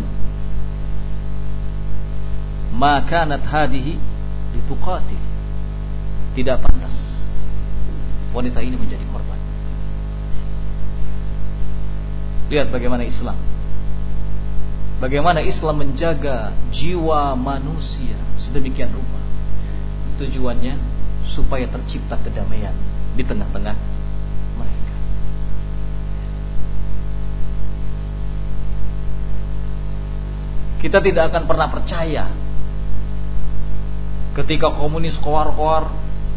"Ma kanat hadhihi lituqatil." Tidak pantas wanita ini menjadi korban. Lihat bagaimana Islam menjaga jiwa manusia sedemikian rupa. Tujuannya supaya tercipta kedamaian di tengah-tengah mereka. Kita tidak akan pernah percaya ketika komunis koar-koar,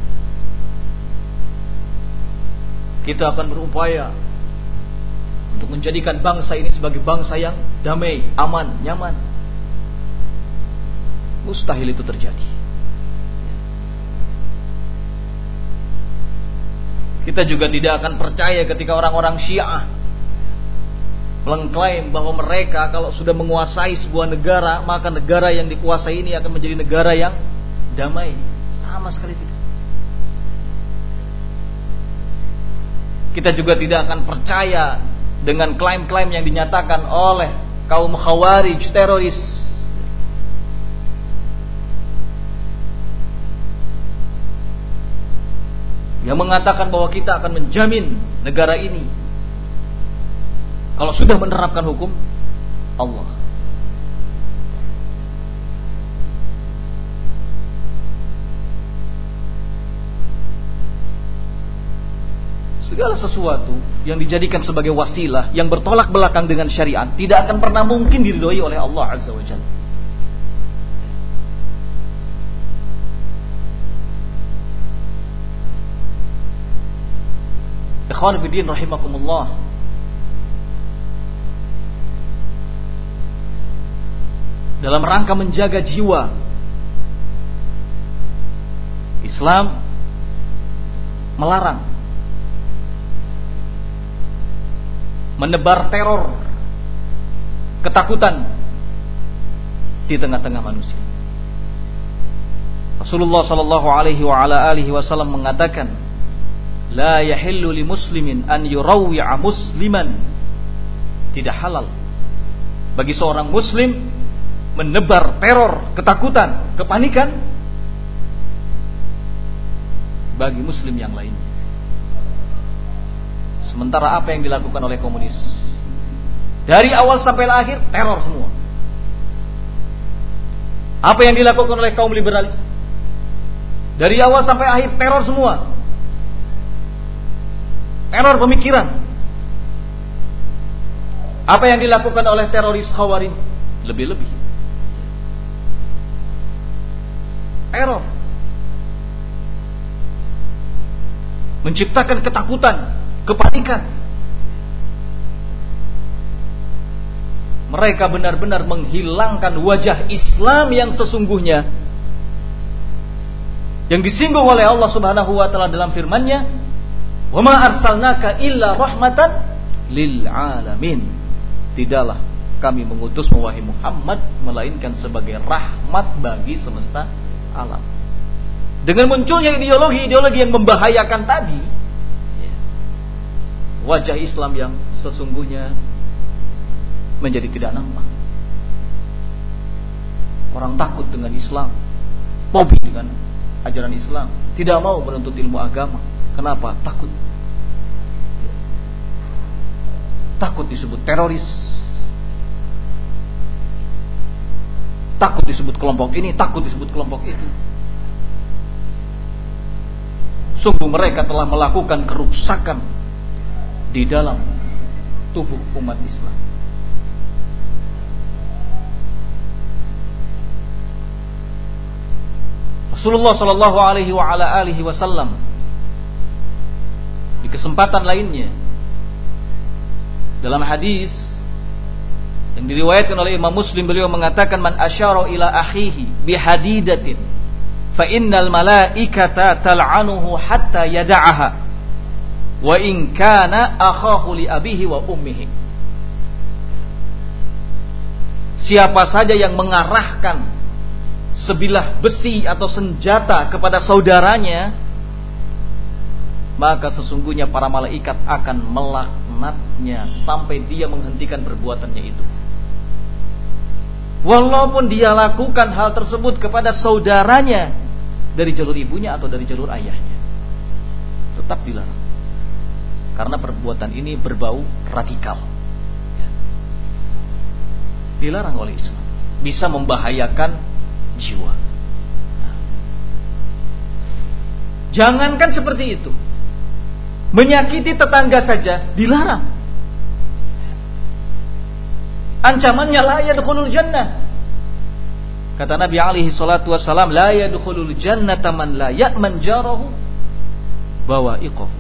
kita akan berupaya untuk menjadikan bangsa ini sebagai bangsa yang damai, aman, nyaman. Mustahil itu terjadi. Kita juga tidak akan percaya ketika orang-orang Syiah mengklaim bahwa mereka kalau sudah menguasai sebuah negara, maka negara yang dikuasai ini akan menjadi negara yang damai. Sama sekali tidak. Kita juga tidak akan percaya dengan klaim-klaim yang dinyatakan oleh kaum Khawarij, teroris, yang mengatakan bahwa kita akan menjamin negara ini kalau sudah menerapkan hukum Allah. Segala sesuatu yang dijadikan sebagai wasilah yang bertolak belakang dengan syariat tidak akan pernah mungkin diridhoi oleh Allah Azza wa Jalla. Ikhwan fillah rahimakumullah. Dalam rangka menjaga jiwa, Islam melarang menebar teror, ketakutan di tengah-tengah manusia. Rasulullah sallallahu alaihi wasallam mengatakan, la yahillu li muslimin an yurawwi'a musliman. Tidak halal bagi seorang muslim menebar teror, ketakutan, kepanikan bagi muslim yang lainnya. Sementara apa yang dilakukan oleh komunis, dari awal sampai akhir teror semua. Apa yang dilakukan oleh kaum liberalis, dari awal sampai akhir teror semua. Teror pemikiran. Apa yang dilakukan oleh teroris Khawarij, lebih-lebih teror, menciptakan ketakutan, kepanikan. Mereka benar-benar menghilangkan wajah Islam yang sesungguhnya, yang disinggung oleh Allah Subhanahu wa taala dalam firman-Nya, "Wa ma arsalnaka illa rahmatan lil alamin." Tidaklah kami mengutusmu wahai Muhammad melainkan sebagai rahmat bagi semesta alam. Dengan munculnya ideologi-ideologi yang membahayakan tadi, wajah Islam yang sesungguhnya menjadi tidak nampak. Orang takut dengan Islam, fobi dengan ajaran Islam, tidak mau menuntut ilmu agama. Kenapa? Takut. Takut disebut teroris, takut disebut kelompok ini, takut disebut kelompok itu. Sungguh mereka telah melakukan kerusakan di dalam tubuh umat Islam. Rasulullah sallallahu alaihi wasallam di kesempatan lainnya dalam hadis yang diriwayatkan oleh Imam Muslim, beliau mengatakan, man asyara ila akhihi bihadidatin fa innal malaikata tal'anuhu hatta yada'aha wa in kana akhahu li abihi wa ummihi. Siapa saja yang mengarahkan sebilah besi atau senjata kepada saudaranya, maka sesungguhnya para malaikat akan melaknatnya sampai dia menghentikan perbuatannya itu. Walaupun dia lakukan hal tersebut kepada saudaranya dari jalur ibunya atau dari jalur ayahnya, tetap dilarang. Karena perbuatan ini berbau radikal. Dilarang oleh Islam. Bisa membahayakan jiwa. Jangankan seperti itu, menyakiti tetangga saja dilarang. Ancamannya la yadkhulul jannah. Kata Nabi alaihi salatu wassalam, la yadkhulul jannata man la ya'man jarahu bawa'iqahu.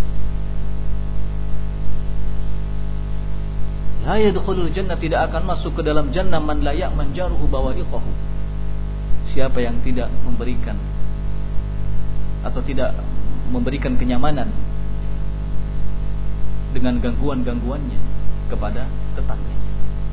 La yadkhulul jannah, tidak akan masuk ke dalam jannah man la ya'man jaruhu bawa'iqahu. Siapa yang tidak memberikan atau tidak memberikan kenyamanan dengan gangguan-gangguannya kepada tetangganya.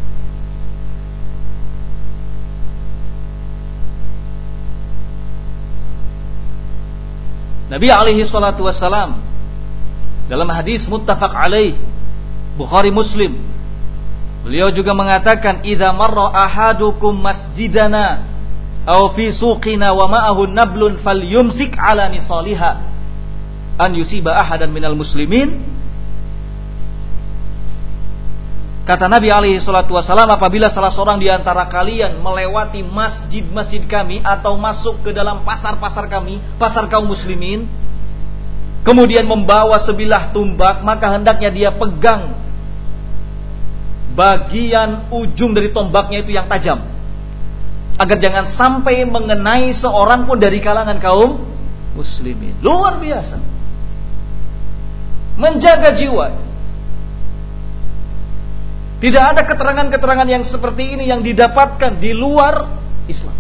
Nabi alaihi salatu wassalam dalam hadis muttafaq alaih Bukhari Muslim, beliau juga mengatakan, idza marra ahadukum masjidana aw fi suqina wa ma'ahu nablun falyumsik ala nisaliha an yusiba ahadan minal muslimin. Kata Nabi alaihi salatu wasallam, apabila salah seorang di antara kalian melewati masjid-masjid kami atau masuk ke dalam pasar-pasar kami, pasar kaum muslimin, kemudian membawa sebilah tumbak, maka hendaknya dia pegang bagian ujung dari tombaknya itu yang tajam, agar jangan sampai mengenai seorang pun dari kalangan kaum muslimin. Luar biasa menjaga jiwa. Tidak ada keterangan-keterangan yang seperti ini yang didapatkan di luar Islam.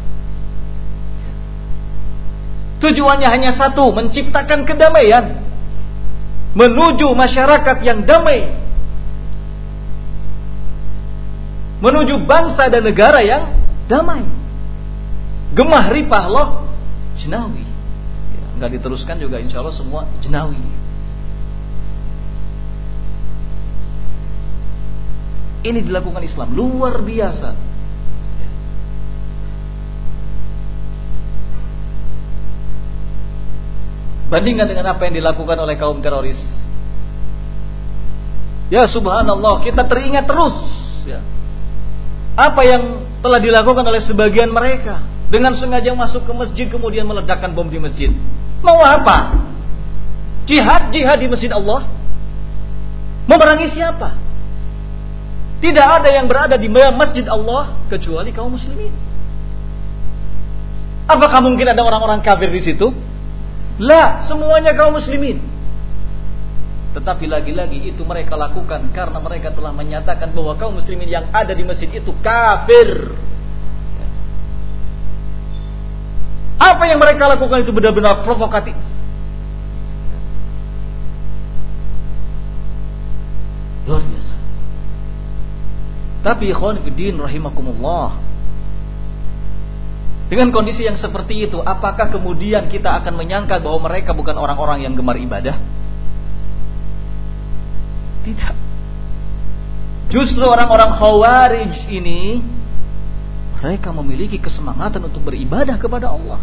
Tujuannya hanya satu, menciptakan kedamaian, menuju masyarakat yang damai, menuju bangsa dan negara yang damai. Gemah ripah loh jenawi. Enggak diteruskan juga insya Allah semua jenawi. Ini dilakukan Islam luar biasa. Bandingkan dengan apa yang dilakukan oleh kaum teroris. Ya subhanallah, kita teringat terus ya, apa yang telah dilakukan oleh sebagian mereka, dengan sengaja masuk ke masjid kemudian meledakkan bom di masjid. Mau apa? Jihad di masjid Allah? Memerangi siapa? Tidak ada yang berada di masjid Allah kecuali kaum muslimin. Apakah mungkin ada orang-orang kafir di situ? La, semuanya kaum muslimin. Tetapi lagi-lagi itu mereka lakukan karena mereka telah menyatakan bahwa kaum muslimin yang ada di masjid itu kafir. Apa yang mereka lakukan itu benar-benar provokatif. Luar biasa. Tapi ikhwan fillah rahimakumullah, dengan kondisi yang seperti itu, apakah kemudian kita akan menyangka bahwa mereka bukan orang-orang yang gemar ibadah? Tidak. Justru orang-orang Khawarij ini, mereka memiliki kesemangatan untuk beribadah kepada Allah.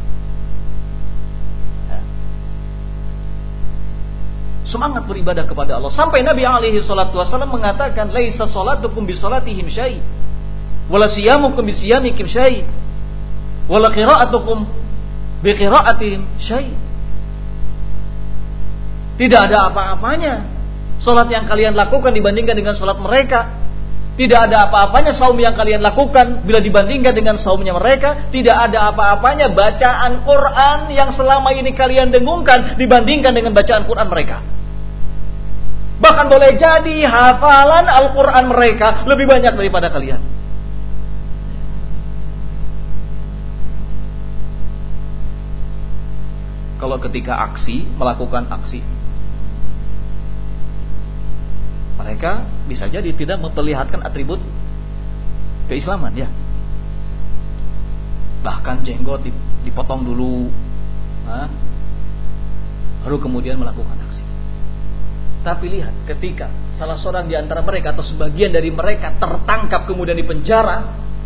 Semangat beribadah kepada Allah. Sampai Nabi alaihi salatu wasallam mengatakan, laisa salatukum bi salatihim syai, wala siyamukum bi siyamikum syai, wala qira'atukum bi qira'atihim syai. Tidak ada apa-apanya salat yang kalian lakukan dibandingkan dengan salat mereka. Tidak ada apa-apanya saum yang kalian lakukan bila dibandingkan dengan saumnya mereka. Tidak ada apa-apanya bacaan Quran yang selama ini kalian dengungkan dibandingkan dengan bacaan Quran mereka. Bahkan boleh jadi hafalan Al-Quran mereka lebih banyak daripada kalian. Kalau ketika aksi, melakukan aksi, mereka bisa jadi tidak memperlihatkan atribut keislaman, ya. Bahkan jenggot dipotong dulu, baru kemudian melakukan aksi. Tapi lihat, ketika salah seorang di antara mereka atau sebagian dari mereka tertangkap kemudian dipenjara,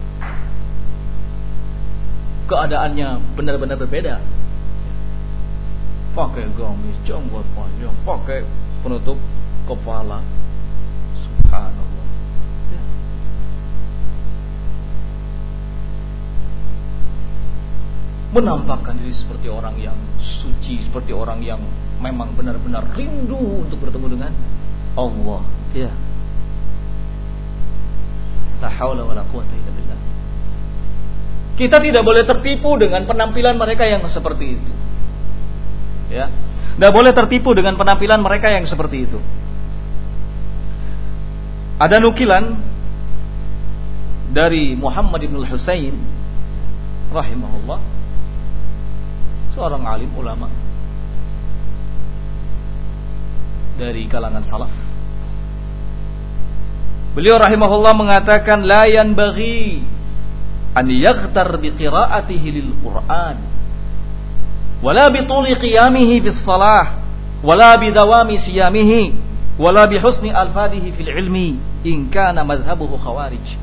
keadaannya benar-benar berbeda. Pakai gamis, jenggot panjang, pakai penutup kepala. Subhanallah. Ya. menampakkan diri seperti orang yang suci, seperti orang yang memang benar-benar rindu untuk bertemu dengan Allah. Ya. La haula wala quwata illa billah. Kita tidak boleh tertipu dengan penampilan mereka yang seperti itu. Ya. Tidak boleh tertipu dengan penampilan mereka yang seperti itu. Ada nukilan dari Muhammad ibn al-Husain rahimahullah, seorang alim ulama dari kalangan salaf. Beliau rahimahullah mengatakan, la yanbaghi an yaghtar bi qira'atihi lil Qur'an wala bi tuli qiyamihi fis salah wala bi dawami siyamihi wala bi husni alfadihi fil ilmi in kana madhhabuhu khawarij.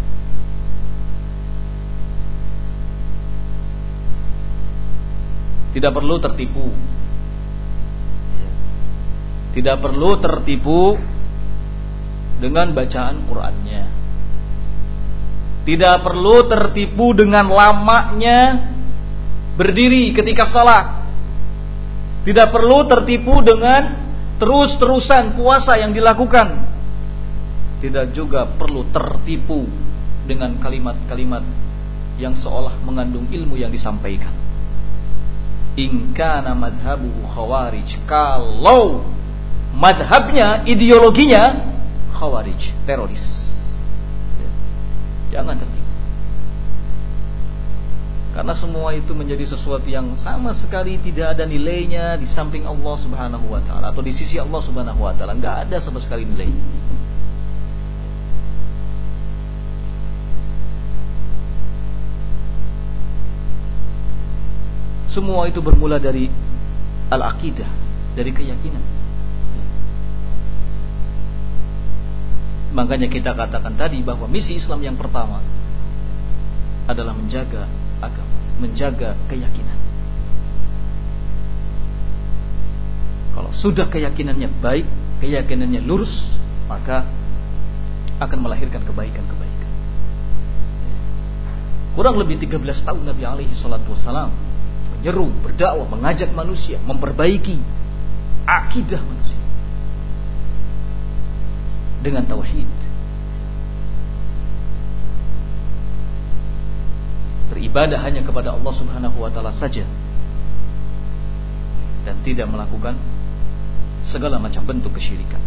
Tidak perlu tertipu. Tidak perlu tertipu dengan bacaan Qur'annya. Tidak perlu tertipu dengan lamanya berdiri ketika salat. Tidak perlu tertipu dengan terus-terusan puasa yang dilakukan. Tidak juga perlu tertipu dengan kalimat-kalimat yang seolah mengandung ilmu yang disampaikan. In kana madhabuhu khawarij, kalau madhabnya, ideologinya khawarij, teroris. Jangan tertipu. Karena semua itu menjadi sesuatu yang sama sekali tidak ada nilainya di samping Allah Subhanahu wa taala atau di sisi Allah Subhanahu wa taala, enggak ada sama sekali nilainya. Semua itu bermula dari al-aqidah, dari keyakinan. Makanya kita katakan tadi bahwa misi Islam yang pertama adalah menjaga agama, menjaga keyakinan. Kalau sudah keyakinannya baik, keyakinannya lurus, maka akan melahirkan kebaikan-kebaikan. Kurang lebih 13 tahun Nabi alaihi salatu wassalam menyeru, berdakwah, mengajak manusia memperbaiki akidah manusia dengan tauhid, beribadah hanya kepada Allah Subhanahu wa taala saja dan tidak melakukan segala macam bentuk kesyirikan.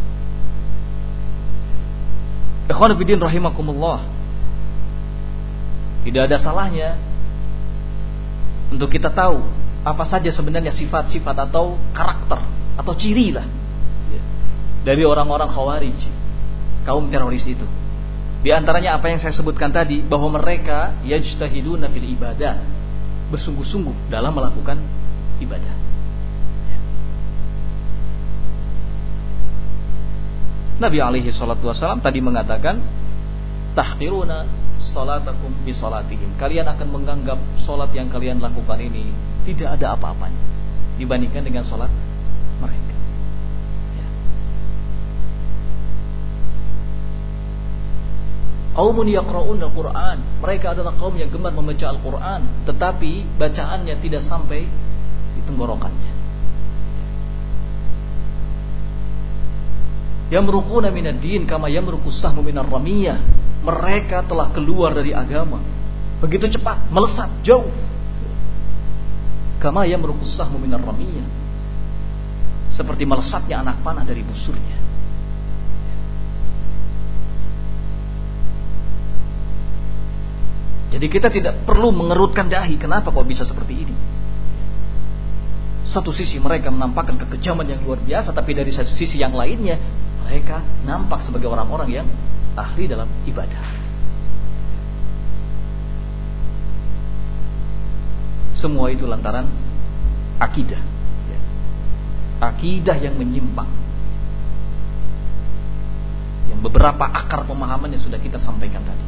Ikhwan fillah rahimakumullah, tidak ada salahnya untuk kita tahu apa saja sebenarnya sifat-sifat atau karakter atau ciri lah dari orang-orang khawarij, kaum teroris itu. Di antaranya apa yang saya sebutkan tadi, bahwa mereka yajtahiduna fil ibadah, bersungguh-sungguh dalam melakukan ibadah. Nabi alaihi salatu wasallam tadi mengatakan, tahqiruna salatakum bi salatihim, kalian akan menganggap salat yang kalian lakukan ini tidak ada apa-apanya dibandingkan dengan salat mereka. Qaumun yaqra'una al-Qur'an, mereka adalah kaum yang gemar membaca Al-Qur'an, tetapi bacaannya tidak sampai di tenggorokannya. Yamruquna minad din kama yamruqu sahmu minar ramiyah, mereka telah keluar dari agama begitu cepat, melesat jauh. Kama yamruqu sahmu minar ramiyah, seperti melesatnya anak panah dari busurnya. Jadi kita tidak perlu mengerutkan dahi, kenapa kok bisa seperti ini. Satu sisi mereka menampakkan kekejaman yang luar biasa, tapi dari sisi yang lainnya mereka nampak sebagai orang-orang yang ahli dalam ibadah. Semua itu lantaran akidah. Akidah yang menyimpang, yang beberapa akar pemahaman yang sudah kita sampaikan tadi.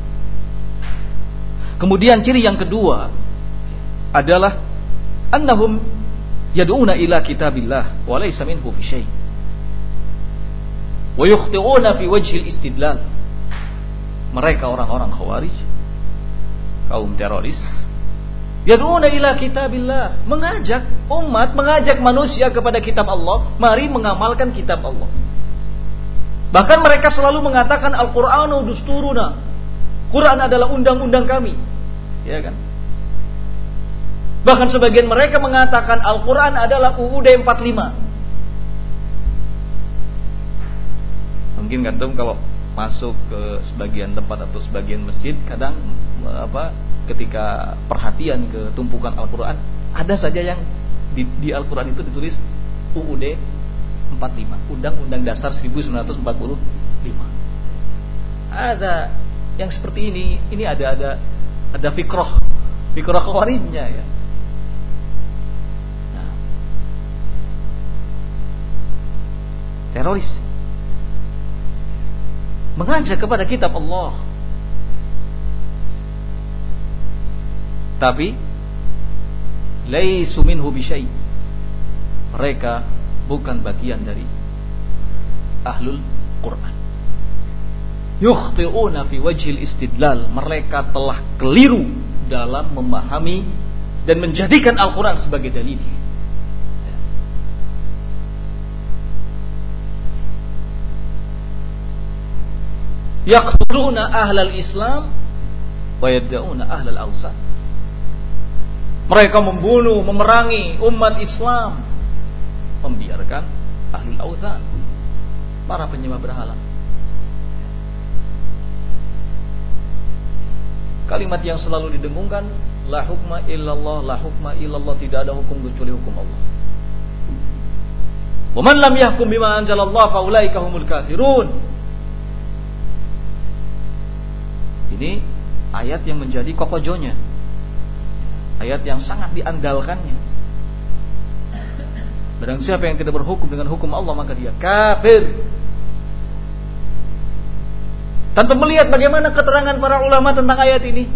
Kemudian ciri yang kedua adalah annahum yad'una ila kitabillah wa laysa minhu fi syai' wa yukhti'una fi wajhil istidlal. Mereka orang-orang khawarij, kaum teroris, Yad'una ila kitabillah, mengajak umat, mengajak manusia kepada kitab Allah, mari mengamalkan kitab Allah. Bahkan mereka selalu mengatakan Al-Qur'anu dusturuna. Quran adalah undang-undang kami. Ya kan? Bahkan sebagian mereka mengatakan Al-Quran adalah UUD 45. Mungkin kantum kalau masuk ke sebagian tempat atau sebagian masjid, kadang ketika perhatian ke tumpukan Al-Quran, ada saja yang di Al-Quran itu ditulis UUD 45, Undang-Undang Dasar 1945. Ada yang seperti ini ada fikrah khawarijnya ya. Nah, teroris mengajak kepada kitab Allah, tapi laisu minhu bisyai, mereka bukan bagian dari ahlul Quran. Yukhti'una fi wajhil istidlal, mereka telah keliru dalam memahami dan menjadikan Al-Quran sebagai dalil. Yaqtuluna ahlal Islam wa yad'una ahlal awsan, mereka membunuh, memerangi umat Islam, membiarkan ahlul awsan, para penyembah berhala. Kalimat yang selalu didengungkan, la hukma illallah, la hukma illallah, tidak ada hukum kecuali hukum Allah. Wa man lam yahkum bima anzalallah fa ulaika humul kafirun. Ini ayat yang menjadi kokojonya, ayat yang sangat diandalkannya. Barang siapa yang tidak berhukum dengan hukum Allah, maka dia kafir. Tanpa melihat bagaimana keterangan para ulama tentang ayat ini.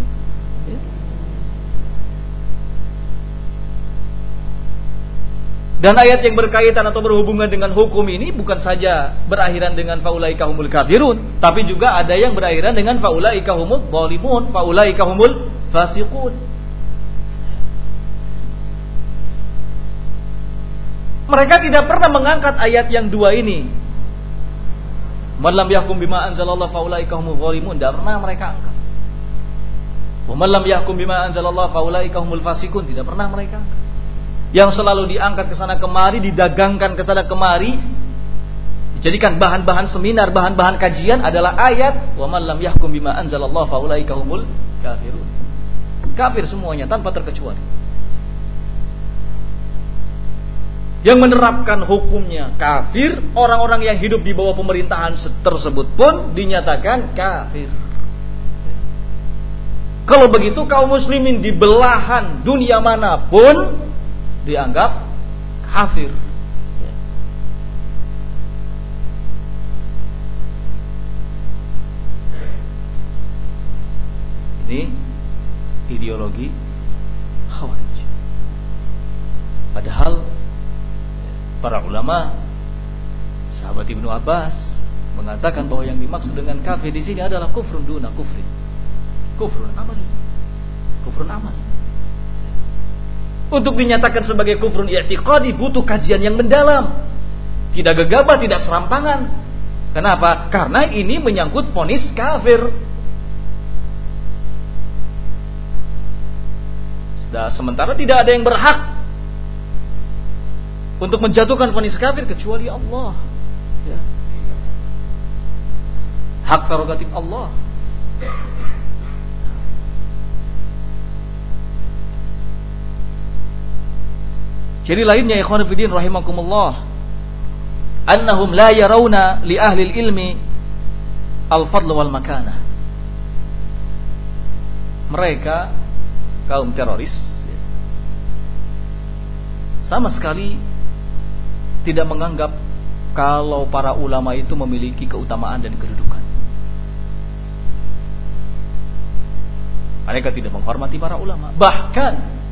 Dan ayat yang berkaitan atau berhubungan dengan hukum ini bukan saja berakhiran dengan faulaika humul kafirun, tapi juga ada yang berakhiran dengan faulaika humul zalimun, faulaika humul fasiqun. Mereka tidak pernah mengangkat ayat yang dua ini. Man lam yahkum bima anzalallah faulaika humul zalimun, tidak pernah mereka angkat. Wa man lam yahkum bima anzalallah faulaika humul fasiqun, tidak pernah mereka angkat. Yang selalu diangkat ke sana kemari, didagangkan ke sana kemari, dijadikan bahan-bahan seminar, bahan-bahan kajian adalah ayat wa man lam yahkum bima anzalallah faulaika humul kafirun. Kafir semuanya tanpa terkecuali. Yang menerapkan hukumnya kafir, orang-orang yang hidup di bawah pemerintahan tersebut pun dinyatakan kafir. Kalau begitu kaum muslimin di belahan dunia manapun dianggap kafir. Ini ideologi Khawarij. Padahal para ulama, sahabat Ibnu Abbas mengatakan bahwa yang dimaksud dengan kafir di sini adalah kufrun duna kufrin. Kufrun amali. Kufrun amali. Untuk dinyatakan sebagai kufrun i'tiqadi butuh kajian yang mendalam. Tidak gegabah, tidak serampangan. Kenapa? Karena ini menyangkut vonis kafir. Sementara tidak ada yang berhak untuk menjatuhkan vonis kafir kecuali Allah. Ya. Hak prerogatif Allah. Jadi lainnya ikhwan fillah rahimakumullah, annahum la yarawna li ahli ilmi al-fadl wal makanah. Mereka kaum teroris sama sekali tidak menganggap kalau para ulama itu memiliki keutamaan dan kedudukan. Mereka tidak menghormati para ulama. Bahkan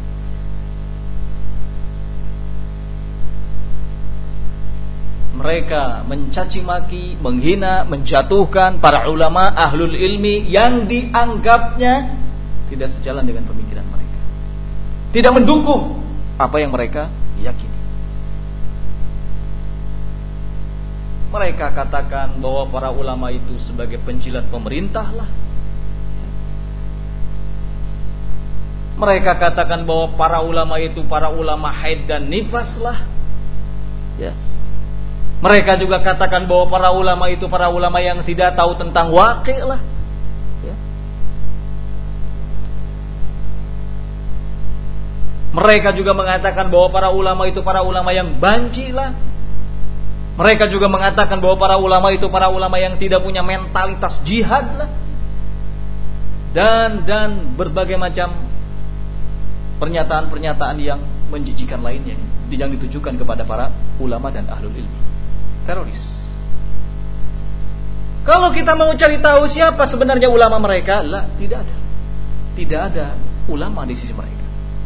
mereka mencaci maki, menghina, menjatuhkan para ulama ahlul ilmi yang dianggapnya tidak sejalan dengan pemikiran mereka. tidak mendukung apa yang mereka yakini. Mereka katakan bahwa para ulama itu sebagai penjilat pemerintah lah. Mereka katakan bahwa para ulama itu para ulama haid dan nifas lah. Ya. Mereka juga katakan bahwa para ulama itu para ulama yang tidak tahu tentang waqi' lah. Ya. Mereka juga mengatakan bahwa para ulama itu para ulama yang banci lah. Mereka juga mengatakan bahwa para ulama itu para ulama yang tidak punya mentalitas jihad lah. Dan berbagai macam pernyataan-pernyataan yang menjijikan lainnya yang ditujukan kepada para ulama dan ahlul ilmi. Teroris. Kalau kita mau cari tahu siapa sebenarnya ulama mereka, lah, tidak ada. Tidak ada ulama di sisi mereka.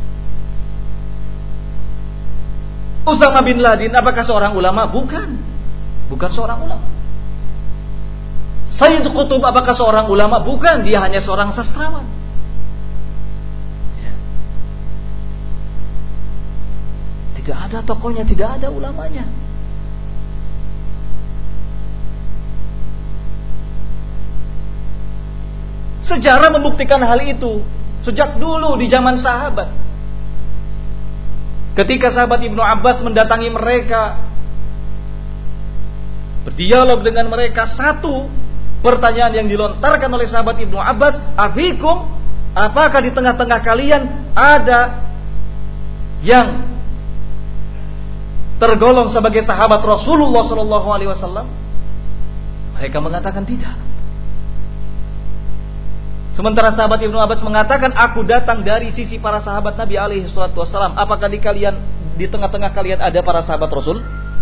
Usama bin Laden apakah seorang ulama? Bukan. Bukan seorang ulama. Sayyid Qutb apakah seorang ulama? Bukan, dia hanya seorang sastrawan. Ya. Tidak ada tokohnya, tidak ada ulamanya. Sejarah membuktikan hal itu sejak dulu di zaman sahabat. Ketika sahabat Ibnu Abbas mendatangi mereka, berdialog dengan mereka, satu pertanyaan yang dilontarkan oleh sahabat Ibnu Abbas, afikum, apakah di tengah-tengah kalian ada yang tergolong sebagai sahabat Rasulullah SAW? Mereka mengatakan tidak. Sementara sahabat Ibnu Abbas mengatakan, aku datang dari sisi para sahabat Nabi alaihi salatu wassalam. Apakah di tengah-tengah kalian ada para sahabat Rasul?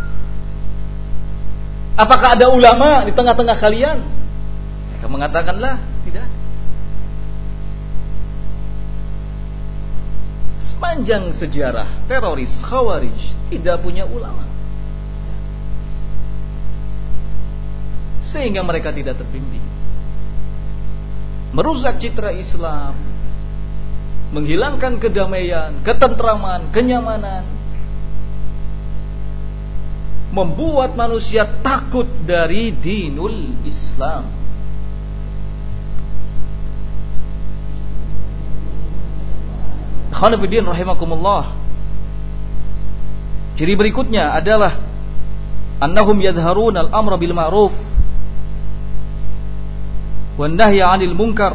Apakah ada ulama di tengah-tengah kalian? Mereka mengatakanlah tidak. Sepanjang sejarah teroris Khawarij tidak punya ulama, sehingga mereka tidak terbimbing, merusak citra Islam, menghilangkan kedamaian, ketentraman, kenyamanan, membuat manusia takut dari dinul Islam. Khonifuddin rahimakumullah. Ciri berikutnya adalah annahum yadharuna al-amra bil ma'ruf wan nahya 'anil munkar.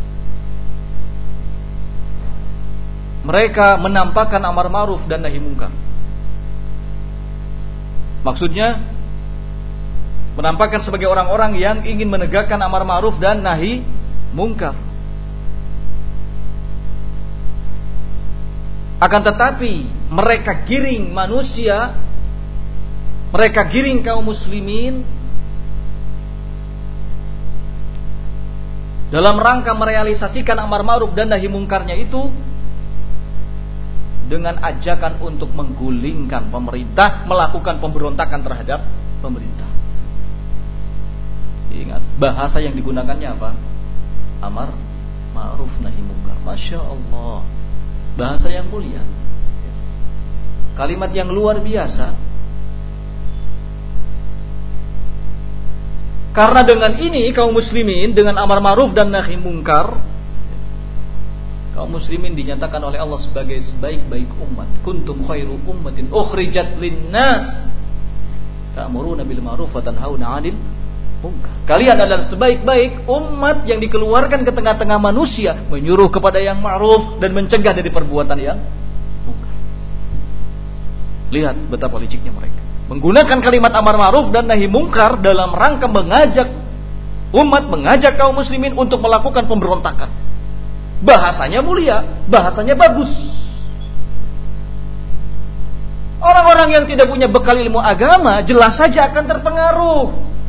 Mereka menampakkan amar ma'ruf dan nahi munkar. Maksudnya menampakkan sebagai orang-orang yang ingin menegakkan amar ma'ruf dan nahi munkar. Akan tetapi mereka giring manusia, mereka giring kaum muslimin dalam rangka merealisasikan amar ma'ruf dan nahi mungkarnya itu dengan ajakan untuk menggulingkan pemerintah, melakukan pemberontakan terhadap pemerintah. Ingat, bahasa yang digunakannya apa? Amar ma'ruf nahi mungkar. Masya Allah, bahasa yang mulia, kalimat yang luar biasa. Karena dengan ini kaum muslimin, dengan amar ma'ruf dan nahi mungkar, kaum muslimin dinyatakan oleh Allah sebagai sebaik-baik umat. Kuntum khairu ummatin ukhrijat linnas ta'muruna bil ma'ruf wa tanhauna 'anil munkar. Kalian adalah sebaik-baik umat yang dikeluarkan ke tengah-tengah manusia, menyuruh kepada yang ma'ruf dan mencegah dari perbuatan yang munkar. Lihat betapa liciknya mereka, menggunakan kalimat amar ma'ruf dan nahi munkar dalam rangka mengajak umat, mengajak kaum muslimin untuk melakukan pemberontakan. Bahasanya mulia, bahasanya bagus. Orang-orang yang tidak punya bekal ilmu agama jelas saja akan terpengaruh.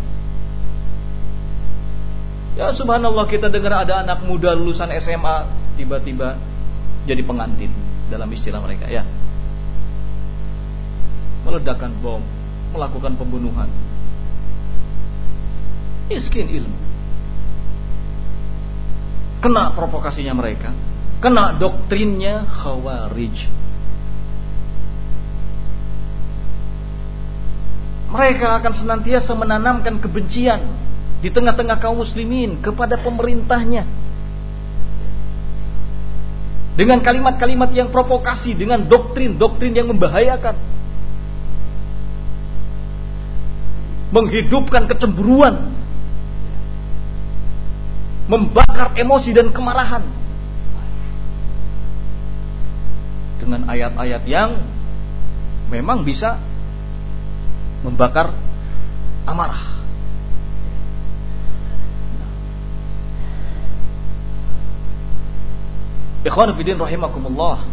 Ya subhanallah, kita dengar ada anak muda lulusan SMA tiba-tiba jadi pengantin, dalam istilah mereka ya, meledakkan bom, melakukan pembunuhan. Miskin ilmu, kena provokasinya mereka, kena doktrinnya Khawarij. Mereka akan senantiasa menanamkan kebencian di tengah-tengah kaum muslimin kepada pemerintahnya dengan kalimat-kalimat yang provokasi, dengan doktrin-doktrin yang membahayakan, menghidupkan kecemburuan, membakar emosi dan kemarahan dengan ayat-ayat yang memang bisa membakar amarah. Ikhwan fillah rahimakumullah.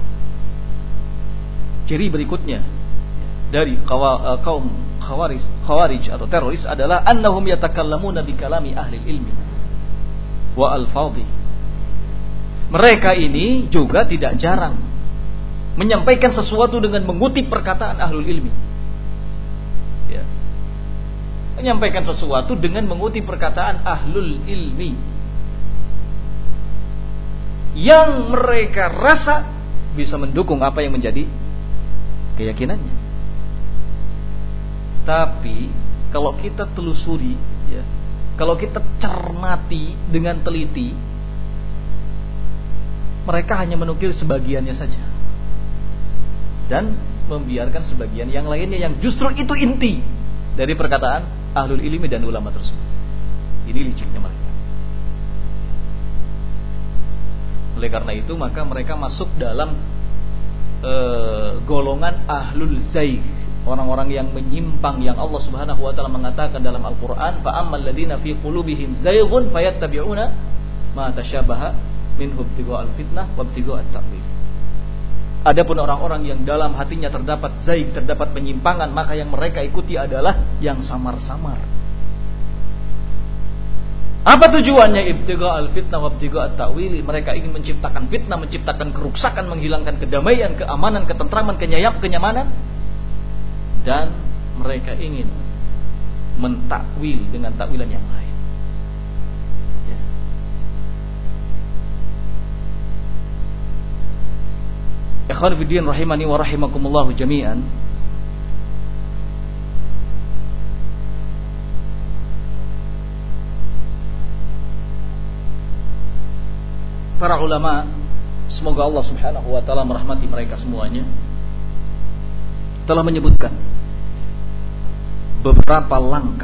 Ciri berikutnya dari kaum Khawarij atau teroris adalah annahum yatakallamuna bi kalami ahli ilmi wa alfadhi. Mereka ini juga tidak jarang menyampaikan sesuatu dengan mengutip perkataan ahlul ilmi. Ya. Menyampaikan sesuatu dengan mengutip perkataan ahlul ilmi yang mereka rasa bisa mendukung apa yang menjadi keyakinannya. Tapi kalau kita telusuri, ya, kalau kita cermati dengan teliti, mereka hanya menukil sebagiannya saja dan membiarkan sebagian yang lainnya yang justru itu inti dari perkataan ahlul ilmi dan ulama tersebut. Ini liciknya mereka. Oleh karena itu maka mereka masuk dalam golongan ahlul zaigh, orang-orang yang menyimpang, yang Allah Subhanahu wa taala mengatakan dalam Al-Qur'an, fa ammal ladzina fi qulubihim zaighun fayattabi'una ma tasyabaha minhu ibtigha'al fitnah wa ibtigha'at ta'wil. Adapun orang-orang yang dalam hatinya terdapat zaigh, terdapat penyimpangan, maka yang mereka ikuti adalah yang samar-samar. Apa tujuannya? Ibtigha'al fitnah wa ibtigha'at ta'wili. Mereka ingin menciptakan fitnah, menciptakan keruksakan, menghilangkan kedamaian, keamanan, ketentraman, kenyamanan, dan mereka ingin mentakwil dengan takwilan yang lain. Ya. Ikhwan fillah rahimani wa rahimakumullah jami'an. Para ulama, semoga Allah Subhanahu wa taala merahmati mereka semuanya, telah menyebutkan beberapa langkah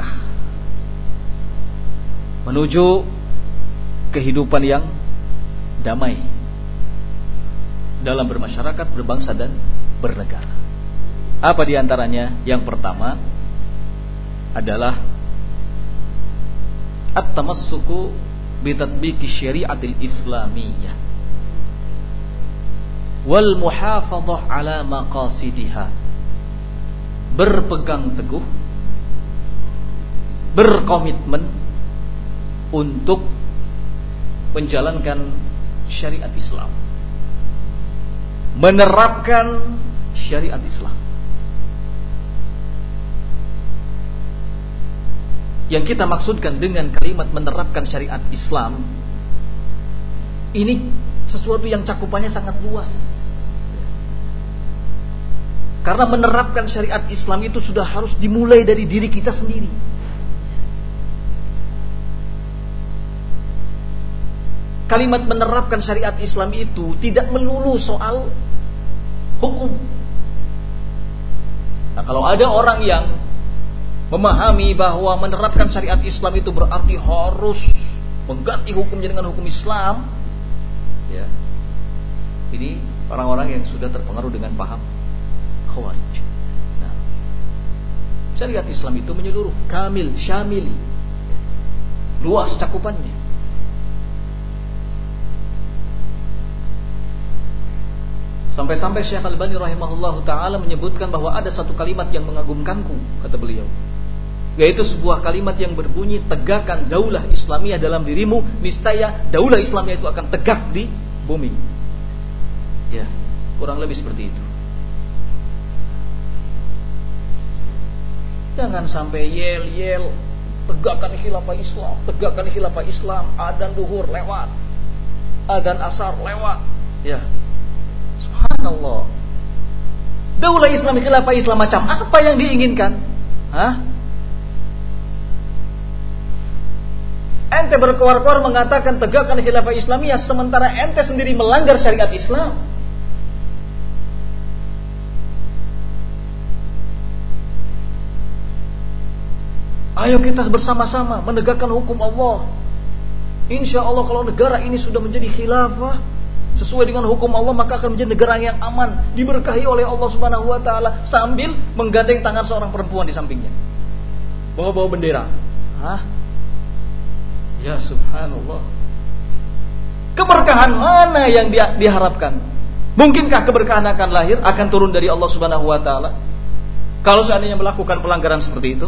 menuju kehidupan yang damai dalam bermasyarakat, berbangsa dan bernegara. Apa di antaranya? Yang pertama adalah at-tamassuku bitatbiqi syariatil islamiyah wal muhafadhah ala maqasidiha. Berpegang teguh, berkomitmen untuk menjalankan syariat Islam, menerapkan syariat Islam. Yang kita maksudkan dengan kalimat menerapkan syariat Islam ini sesuatu yang cakupannya sangat luas. Karena menerapkan syariat Islam itu sudah harus dimulai dari diri kita sendiri. Kalimat menerapkan syariat Islam itu tidak melulu soal hukum. Nah, kalau ada orang yang memahami bahwa menerapkan syariat Islam itu berarti harus mengganti hukumnya dengan hukum Islam, ya, ini orang-orang yang sudah terpengaruh dengan paham Khawarij. Nah, syariat Islam itu menyeluruh, kamil, syamil, luas cakupannya. Sampai-sampai Syekh Al-Albani rahimahullahu ta'ala menyebutkan bahwa ada satu kalimat yang mengagumkanku, kata beliau, yaitu sebuah kalimat yang berbunyi, tegakkan daulah Islamiyah dalam dirimu, niscaya daulah Islamiyah itu akan tegak di bumi. Ya, kurang lebih seperti itu. Jangan sampai yel-yel, tegakkan khilafah Islam, tegakkan khilafah Islam, adzan duhur lewat, adzan asar lewat, Ya, subhanallah. Daulah Islam, khilafah Islam macam apa yang diinginkan? Hah? Ente berkoar-koar mengatakan tegakkan khilafah Islamiyah, sementara ente sendiri melanggar syariat Islam. Ayo kita bersama-sama menegakkan hukum Allah. Insya Allah kalau negara ini sudah menjadi khilafah sesuai dengan hukum Allah, maka akan menjadi negara yang aman, diberkahi oleh Allah Subhanahu wa taala, sambil menggandeng tangan seorang perempuan di sampingnya, bawa-bawa bendera. Hah? Ya subhanallah. Keberkahan mana yang diharapkan? Mungkinkah keberkahan akan lahir, akan turun dari Allah Subhanahu wa taala kalau seandainya melakukan pelanggaran seperti itu?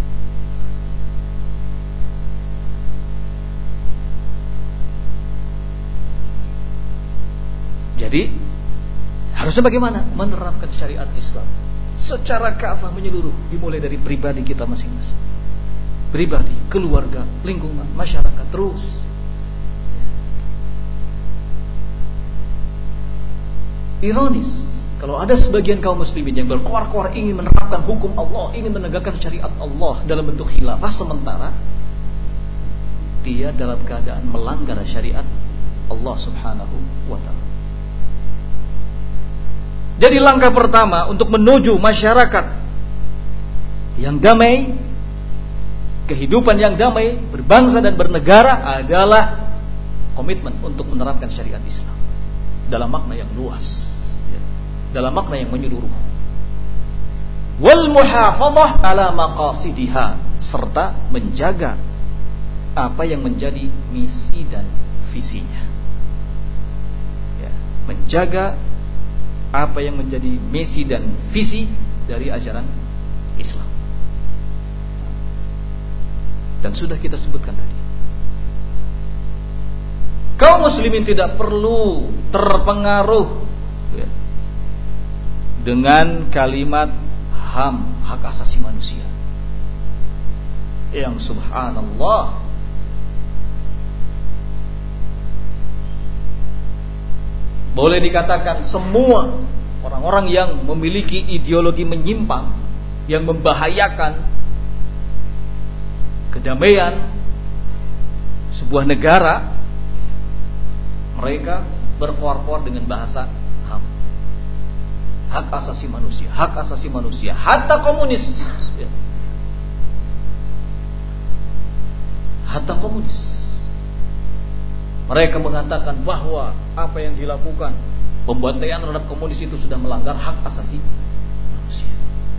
Jadi harusnya bagaimana? Menerapkan syariat Islam secara kafah menyeluruh, dimulai dari pribadi kita masing-masing. Pribadi, keluarga, lingkungan, masyarakat, terus. Ironis, kalau ada sebagian kaum muslimin yang berkoar-koar ingin menerapkan hukum Allah, ingin menegakkan syariat Allah dalam bentuk khilafah, sementara dia dalam keadaan melanggar syariat Allah Subhanahu wa ta'ala. Jadi langkah pertama untuk menuju masyarakat yang damai, kehidupan yang damai, berbangsa dan bernegara adalah komitmen untuk menerapkan syariat Islam dalam makna yang luas, dalam makna yang menyeluruh. Wal muhafadzah ala maqasidiha, serta menjaga apa yang menjadi misi dan visinya. Ya, menjaga apa yang menjadi misi dan visi dari ajaran Islam. Dan sudah kita sebutkan tadi, kaum muslimin tidak perlu terpengaruh dengan kalimat HAM, hak asasi manusia, yang subhanallah boleh dikatakan semua orang-orang yang memiliki ideologi menyimpang yang membahayakan kedamaian sebuah negara, mereka berkoar-koar dengan bahasa HAM, hak asasi manusia, hak asasi manusia. Hatta komunis, ya. Hatta komunis, mereka mengatakan bahwa apa yang dilakukan, pembantaian terhadap komunis itu sudah melanggar hak asasi manusia.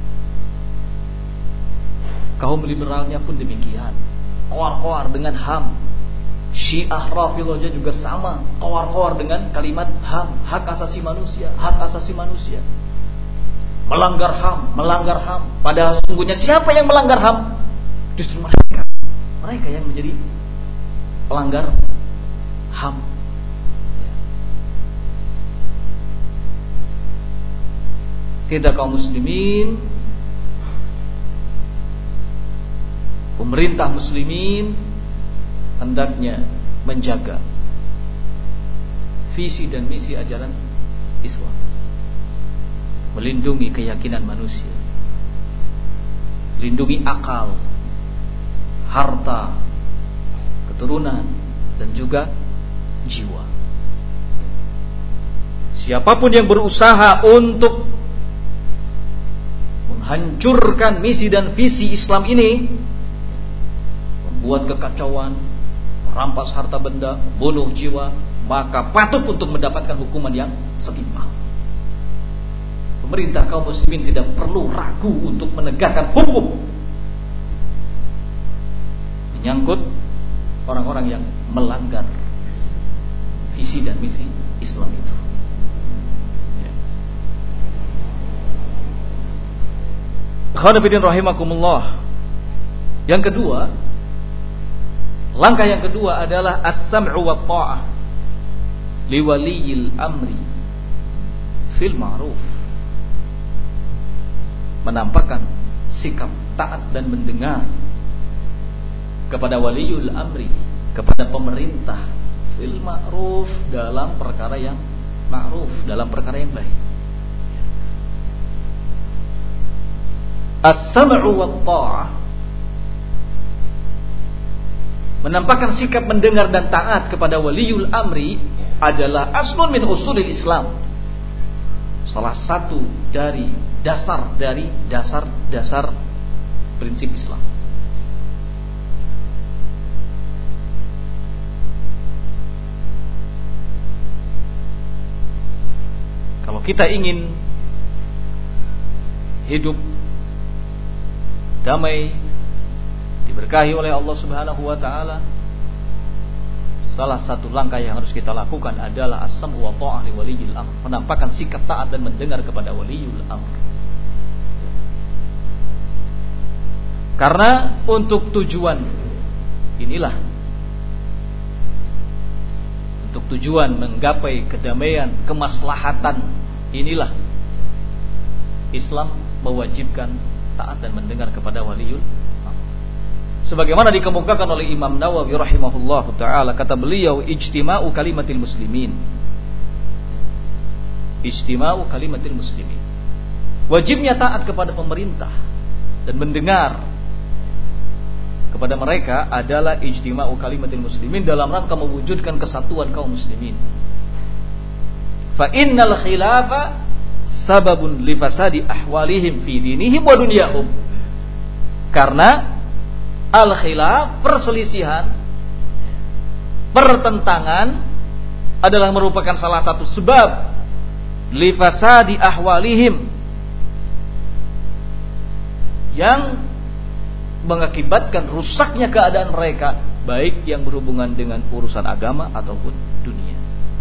Kaum liberalnya pun demikian, koar-koar dengan HAM. Syiah Rafidhah juga sama, koar-koar dengan kalimat HAM, hak asasi manusia, hak asasi manusia. Melanggar HAM, melanggar HAM. Padahal sesungguhnya siapa yang melanggar HAM? Justru mereka. Mereka yang menjadi pelanggar HAM. Kita kaum muslimin, pemerintah muslimin hendaknya menjaga visi dan misi ajaran Islam, melindungi keyakinan manusia, lindungi akal, harta, keturunan, dan juga jiwa. Siapapun yang berusaha untuk menghancurkan misi dan visi Islam ini, membuat kekacauan, merampas harta benda, membunuh jiwa, maka patut untuk mendapatkan hukuman yang setimpal. Pemerintah kaum muslimin tidak perlu ragu untuk menegakkan hukum menyangkut orang-orang yang melanggar visi dan misi Islam itu. Khonafidin rahimakumullah. Yang kedua, langkah yang kedua adalah as-sam'u wa ta'ah li waliyil amri fil ma'ruf. Menampakkan sikap taat dan mendengar kepada waliul amri, kepada pemerintah, fil ma'ruf, dalam perkara yang ma'ruf, dalam perkara yang baik. As-sam'u wa ta'ah, menampakkan sikap mendengar dan taat kepada waliul amri adalah aslun min usulil Islam, salah satu dari dasar prinsip Islam. Kalau kita ingin hidup damai, diberkahi oleh Allah Subhanahu wa taala, salah satu langkah yang harus kita lakukan adalah as-sam'u wa ta'ah li waliyil amr, menampakkan sikap taat dan mendengar kepada waliul amr. Karena untuk tujuan inilah, untuk tujuan menggapai kedamaian, kemaslahatan inilah Islam mewajibkan taat dan mendengar kepada waliul amr. Sebagaimana dikemukakan oleh Imam Nawawi rahimahullahu taala, kata beliau, ijtima'u kalimatil muslimin. Ijtima'u kalimatil muslimin. Wajibnya taat kepada pemerintah dan mendengar kepada mereka adalah ijtima'u kalimatil muslimin, dalam rangka mewujudkan kesatuan kaum muslimin. Fa innal khilafa sababun li fasadi ahwalihim fi dinihim wa dunyahum. Karena al-khilaf, perselisihan, pertentangan adalah merupakan salah satu sebab li fasadi ahwalihim, yang mengakibatkan rusaknya keadaan mereka, baik yang berhubungan dengan urusan agama ataupun dunia.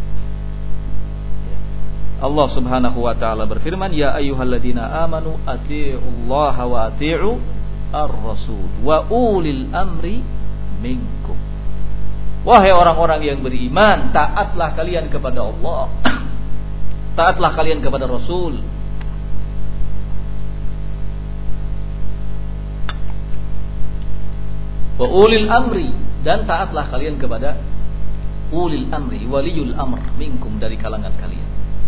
Allah Subhanahu wa taala berfirman, ya ayyuhalladzina amanu atii'ullaha wa atii'u ar-rasul wa ulil amri minkum. Wahai orang-orang yang beriman, taatlah kalian kepada Allah, taatlah kalian kepada Rasul, wa ulil amri, dan taatlah kalian kepada ulil amri, waliyul amr minkum, dari kalangan kalian.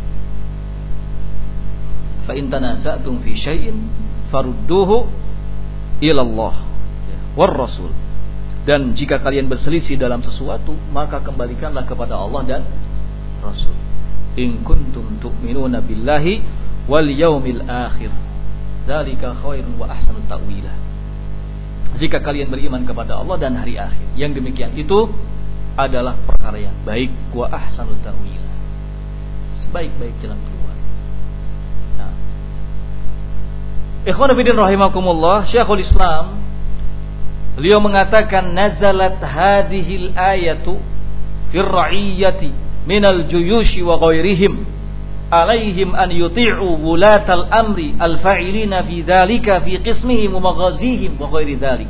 Fa in tanaza'tum fi syai'in farudduhu ila Allah war rasul. Dan jika kalian berselisih dalam sesuatu, maka kembalikanlah kepada Allah dan Rasul. In kuntum tu'minuna billahi wal yaumil akhir, dzalika khairun wa ahsanu ta'wila. Jika kalian beriman kepada Allah dan hari akhir, yang demikian itu adalah perkara yang baik, wa ahsanu ta'wila, sebaik-baik jalan keluar. Nah, ikhwan fillah rahimakumullah, Syekhul Islam beliau mengatakan, nazalat hadhil ayatu fir ra'iyyati minal juyushi wa ghairihim alaihim an yuti'u wulatal amri al-fa'ilina fi dhalika fi qismihim wa maghazihim wa ghairi dhalik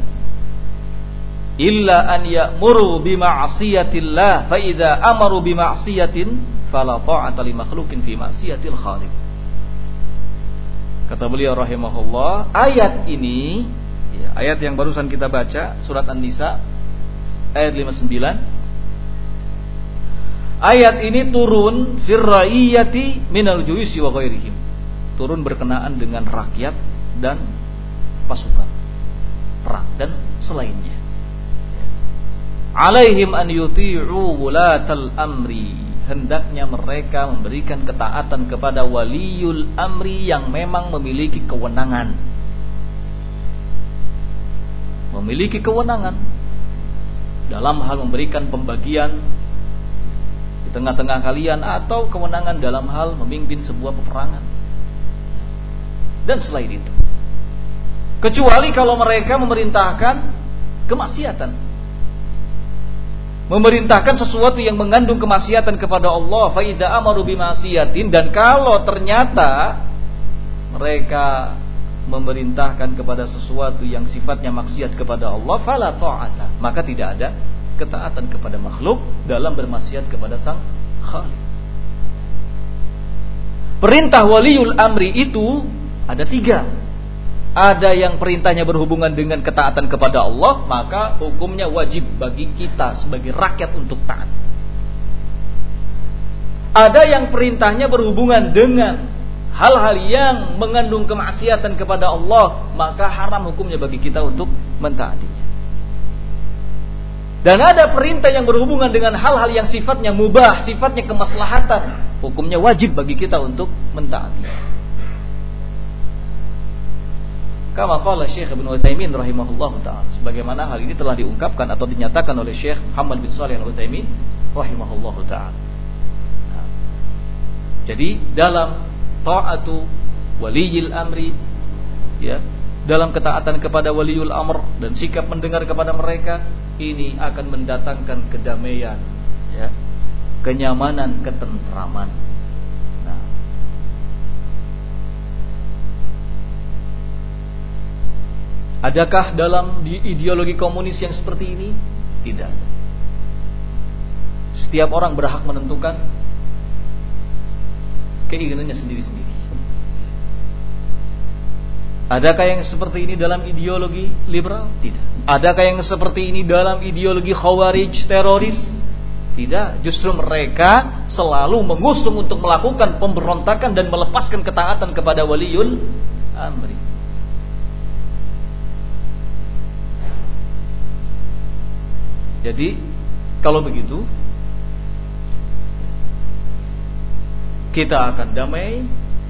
illa an ya'muru bima'siyatillah fa idza amaru bima'siyatin fala ta'ata li makhluqin fi ma'siyatil khaliq. Kata beliau rahimahullah, ayat ini, ayat yang barusan kita baca, surat An-Nisa ayat 59, ayat ini turun fir ra'iyyati minal juyusi wa ghairihim, turun berkenaan dengan rakyat dan pasukan perang dan selainnya. Alaihim an yuti'u wulatal amri, hendaknya mereka memberikan ketaatan kepada waliul amri yang memang memiliki kewenangan, dalam hal memberikan pembagian di tengah-tengah kalian, atau kewenangan dalam hal memimpin sebuah peperangan dan selain itu, kecuali kalau mereka memerintahkan kemaksiatan, memerintahkan sesuatu yang mengandung kemaksiatan kepada Allah. Fa idza amaru bima'siyatin, dan kalau ternyata mereka memerintahkan kepada sesuatu yang sifatnya maksiat kepada Allah, fala ta'ata, maka tidak ada ketaatan kepada makhluk dalam bermaksiat kepada sang Khaliq. Perintah waliul amri itu ada 3. Ada yang perintahnya berhubungan dengan ketaatan kepada Allah, maka hukumnya wajib bagi kita sebagai rakyat untuk taat. Ada yang perintahnya berhubungan dengan hal-hal yang mengandung kemaksiatan kepada Allah, maka haram hukumnya bagi kita untuk mentaatinya. Dan ada perintah yang berhubungan dengan hal-hal yang sifatnya mubah, sifatnya kemaslahatan, hukumnya wajib bagi kita untuk mentaatinya. Kama qala Syekh Ibnu Utsaimin rahimahullahu taala, sebagaimana hal ini telah diungkapkan atau dinyatakan oleh Syekh Muhammad bin Shalih Al-Utsaimin rahimahullahu taala. Jadi dalam ta'atu waliyil amri, ya, dalam ketaatan kepada waliul amr dan sikap mendengar kepada mereka, ini akan mendatangkan kedamaian, ya, kenyamanan, ketentraman. Nah, adakah dalam ideologi komunis yang seperti ini? Tidak. Setiap orang berhak menentukan keinginannya sendiri-sendiri. Adakah yang seperti ini dalam ideologi liberal? Tidak. Adakah yang seperti ini dalam ideologi khawarij, teroris? Tidak. Justru mereka selalu mengusung untuk melakukan pemberontakan dan melepaskan ketaatan kepada waliul amri. Jadi kalau begitu, kita akan damai,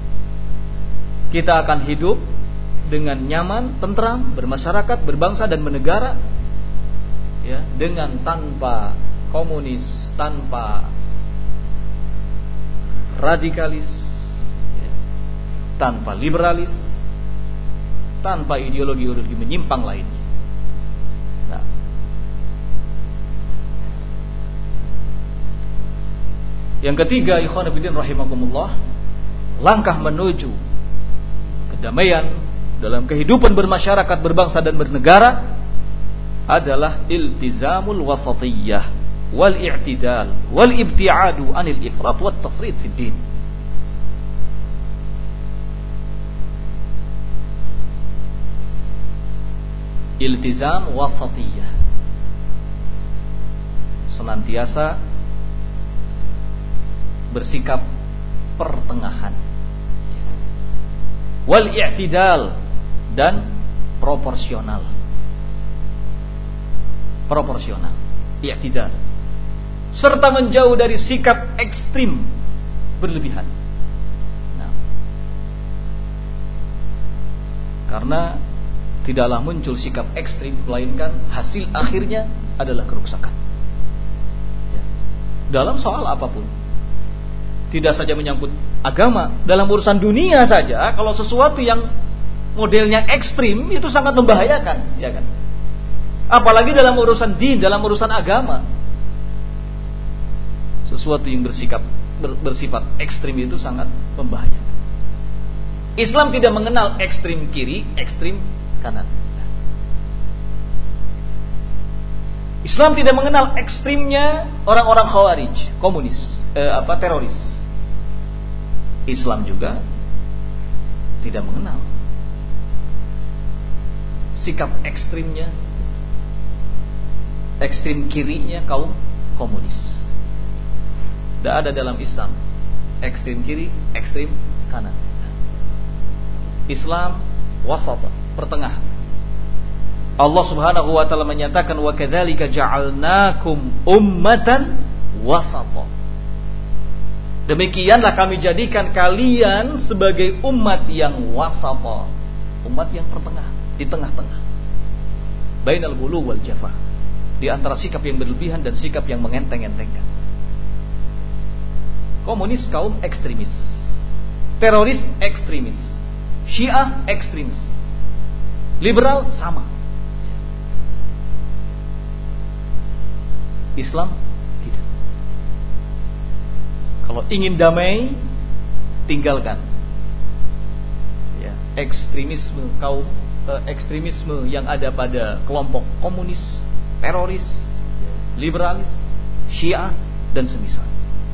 kita akan hidup dengan nyaman, tentram, bermasyarakat, berbangsa dan bernegara, ya, dengan tanpa komunis, tanpa radikalis, ya, tanpa liberalis, tanpa ideologi-ideologi menyimpang lainnya. Nah, yang ketiga, ikhwan fillah rahimakumullah, langkah menuju kedamaian dalam kehidupan bermasyarakat, berbangsa dan bernegara adalah iltizamul wasatiyah wal i'tidal wal ibti'adu anil ifrat wat tafrid fid din. Iltizam wasatiyah, senantiasa bersikap pertengahan, wal i'tidal, dan proporsional, i'tidal, serta menjauh dari sikap ekstrim berlebihan. Nah, karena tidaklah muncul sikap ekstrim melainkan hasil akhirnya adalah kerusakan, ya, dalam soal apapun. Tidak saja menyangkut agama, dalam urusan dunia saja, kalau sesuatu yang modelnya ekstrim itu sangat membahayakan, ya kan? Apalagi dalam urusan din, dalam urusan agama. Sesuatu yang bersifat ekstrim itu sangat membahayakan. Islam tidak mengenal ekstrim kiri, ekstrim kanan. Islam tidak mengenal ekstrimnya orang-orang khawarij, komunis, teroris. Islam juga tidak mengenal sikap ekstrimnya, ekstrim kirinya kaum komunis. Tidak ada dalam Islam ekstrim kiri, ekstrim kanan. Islam wasata, pertengahan. Allah Subhanahu wa taala menyatakan, wa kadzalika ja'alnakum ummatan wasata. Demikianlah kami jadikan kalian sebagai umat yang wasata, umat yang pertengahan, di tengah-tengah, bainal ghulu wal jafa, di antara sikap yang berlebihan dan sikap yang mengenteng-entengkan. Komunis kaum ekstremis, teroris ekstremis, Syiah ekstremis, liberal sama. Islam tidak. Kalau ingin damai, tinggalkan, ya, ekstremisme ekstremisme yang ada pada kelompok komunis, teroris, liberalis, Syiah dan semisal.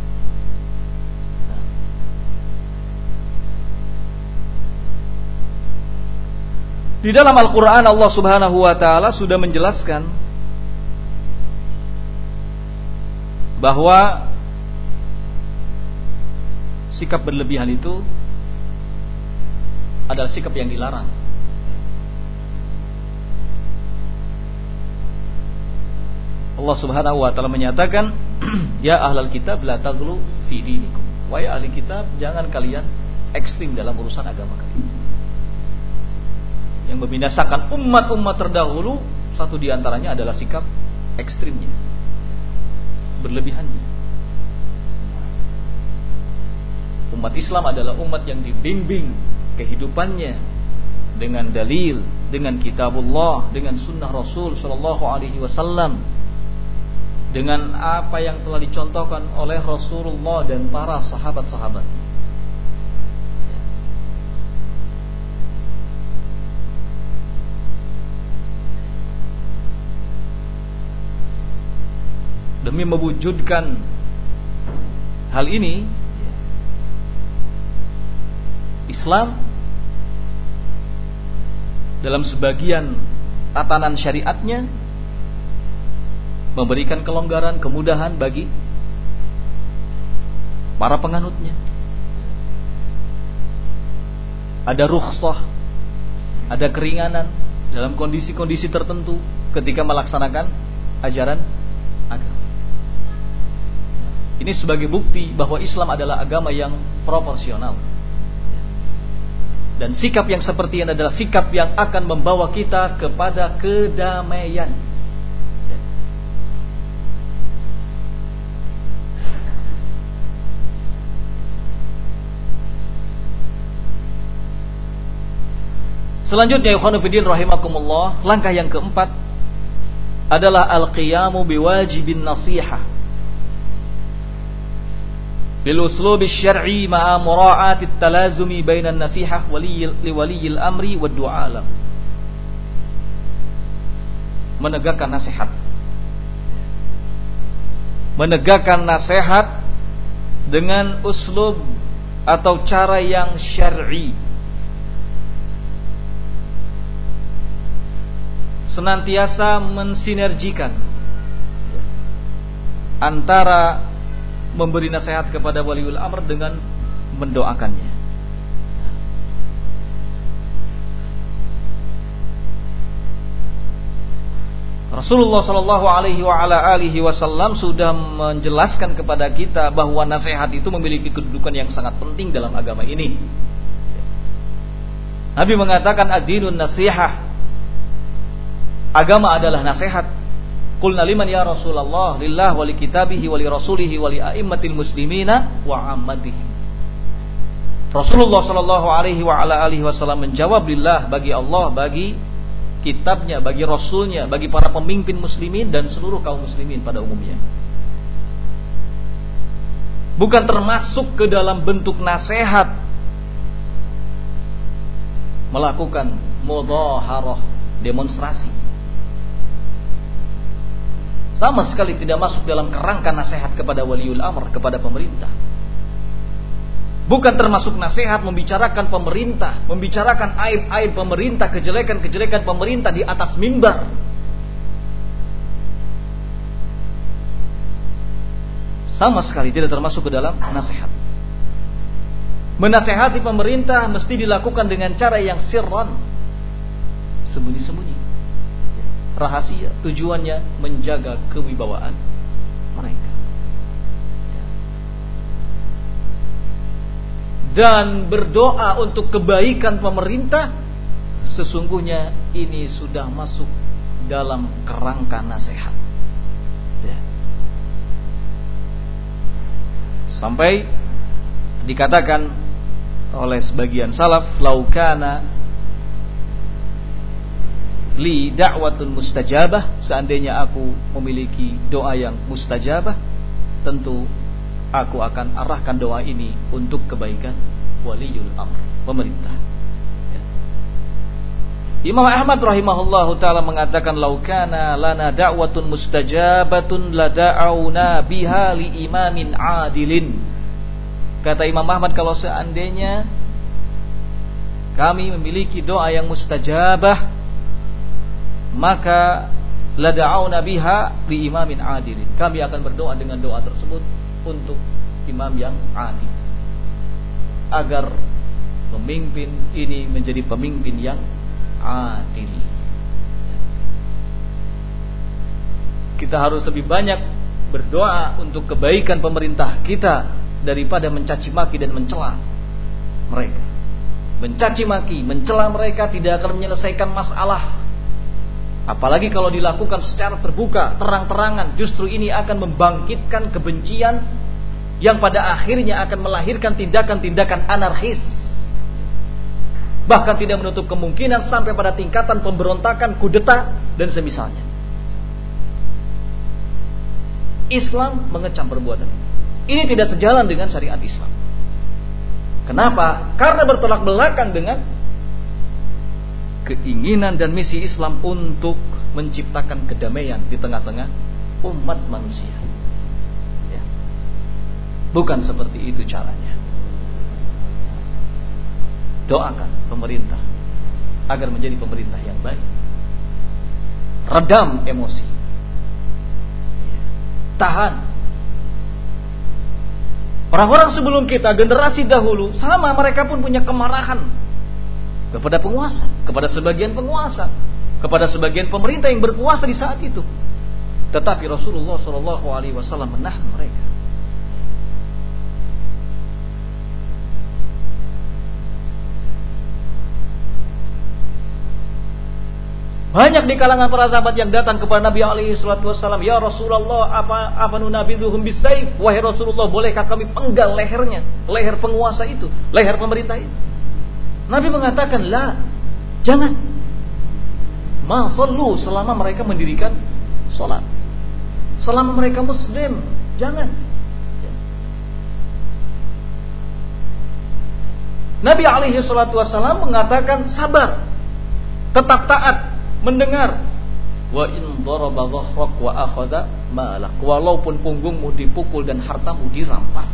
Di dalam Al-Quran Allah Subhanahu wa ta'ala sudah menjelaskan bahwa sikap berlebihan itu adalah sikap yang dilarang. Allah Subhanahu wa taala menyatakan, ya ahlal kitab la taghlu fi dinikum. Wahai ahli kitab, jangan kalian ekstrim dalam urusan agama kalian. Yang membinasakan umat-umat terdahulu, satu di antaranya adalah sikap ekstrimnya, berlebihannya. Umat Islam adalah umat yang dibimbing kehidupannya dengan dalil, dengan kitabullah, dengan sunnah Rasul sallallahu alaihi wasallam, dengan apa yang telah dicontohkan oleh Rasulullah dan para sahabat-sahabat. Demi mewujudkan hal ini, Islam dalam sebagian tatanan syariatnya memberikan kelonggaran, kemudahan bagi para penganutnya. Ada rukhsah, ada keringanan dalam kondisi-kondisi tertentu ketika melaksanakan ajaran agama. Ini sebagai bukti bahwa Islam adalah agama yang proporsional. Dan sikap yang seperti ini adalah sikap yang akan membawa kita kepada kedamaian. Selanjutnya, ikhwanu fiddin rahimakumullah, langkah yang keempat adalah al-qiyamu biwajibin nasihah bil uslub asy-syar'i ma'a mura'ati at-talazumi bainan nasihah li waliyil amri wad du'a lahu. Menegakkan nasihat. Menegakkan nasihat dengan uslub atau cara yang syar'i. Senantiasa mensinergikan antara memberi nasihat kepada waliul amr dengan mendoakannya. Rasulullah sallallahu alaihi wa ala alihi wasallam sudah menjelaskan kepada kita bahwa nasihat itu memiliki kedudukan yang sangat penting dalam agama ini. Nabi mengatakan ad-dinun nasihah. Agama adalah nasihat. Qulna liman ya Rasulullah, lillah wa li kitabihi wa li rasulihi wa li a'immatil muslimina wa ammatihim. Rasulullah sallallahu alaihi wa ala alihi wasallam menjawab, lillah, bagi Allah, bagi kitabnya, bagi rasulnya, bagi para pemimpin muslimin dan seluruh kaum muslimin pada umumnya. Bukan termasuk ke dalam bentuk nasihat melakukan mudhaharah, demonstrasi. Sama sekali tidak masuk dalam kerangka nasihat kepada waliul amr, kepada pemerintah. Bukan termasuk nasihat membicarakan pemerintah, membicarakan aib-aib pemerintah, kejelekan-kejelekan pemerintah di atas mimbar. Sama sekali tidak termasuk ke dalam nasihat. Menasehati pemerintah mesti dilakukan dengan cara yang sirran, sembunyi-sembunyi, rahasia, tujuannya menjaga kewibawaan mereka. Dan berdoa untuk kebaikan pemerintah, sesungguhnya ini sudah masuk dalam kerangka nasihat. Sampai dikatakan oleh sebagian salaf, laukana li da'watun mustajabah, seandainya aku memiliki doa yang mustajabah, tentu aku akan arahkan doa ini untuk kebaikan waliul amr, pemerintah. Imam Ahmad rahimahullahu taala mengatakan, laukana lana da'watun mustajabatun la da'auna biha li imamin adilin. Kata Imam Ahmad, kalau seandainya kami memiliki doa yang mustajabah, maka la da'auna biha li imamin adilin, kami akan berdoa dengan doa tersebut untuk imam yang adil. agar pemimpin ini menjadi pemimpin yang adil. Kita harus lebih banyak berdoa untuk kebaikan pemerintah kita daripada mencaci maki dan mencela mereka. Mencaci maki, mencela mereka tidak akan menyelesaikan masalah. Apalagi kalau dilakukan secara terbuka, terang-terangan, justru ini akan membangkitkan kebencian yang pada akhirnya akan melahirkan tindakan-tindakan anarkis. Bahkan tidak menutup kemungkinan sampai pada tingkatan pemberontakan, kudeta, dan semisalnya. Islam mengecam perbuatan ini. Ini tidak sejalan dengan syariat Islam. Kenapa? Karena bertolak belakang dengan keinginan dan misi Islam untuk menciptakan kedamaian di tengah-tengah umat manusia. Ya. Bukan seperti itu caranya. Doakan pemerintah agar menjadi pemerintah yang baik. Redam emosi. Tahan. Orang-orang sebelum kita, generasi dahulu, sama, mereka pun punya kemarahan kepada penguasa, kepada sebagian penguasa, kepada sebagian pemerintah yang berkuasa di saat itu. Tetapi Rasulullah SAW menahan mereka. Banyak di kalangan para sahabat yang datang kepada Nabi SAW, ya Rasulullah, apa nunabidhuhum bisayf? Wahai Rasulullah, bolehkah kami penggal lehernya, leher penguasa itu, leher pemerintah itu? Nabi mengatakan, la, jangan. Ma sallu, selama mereka mendirikan salat, selama mereka muslim, jangan. Nabi SAW mengatakan, sabar, tetap taat, mendengar. Wa in daraba dhahrak wa akhadha malak, walaupun punggungmu dipukul dan hartamu dirampas.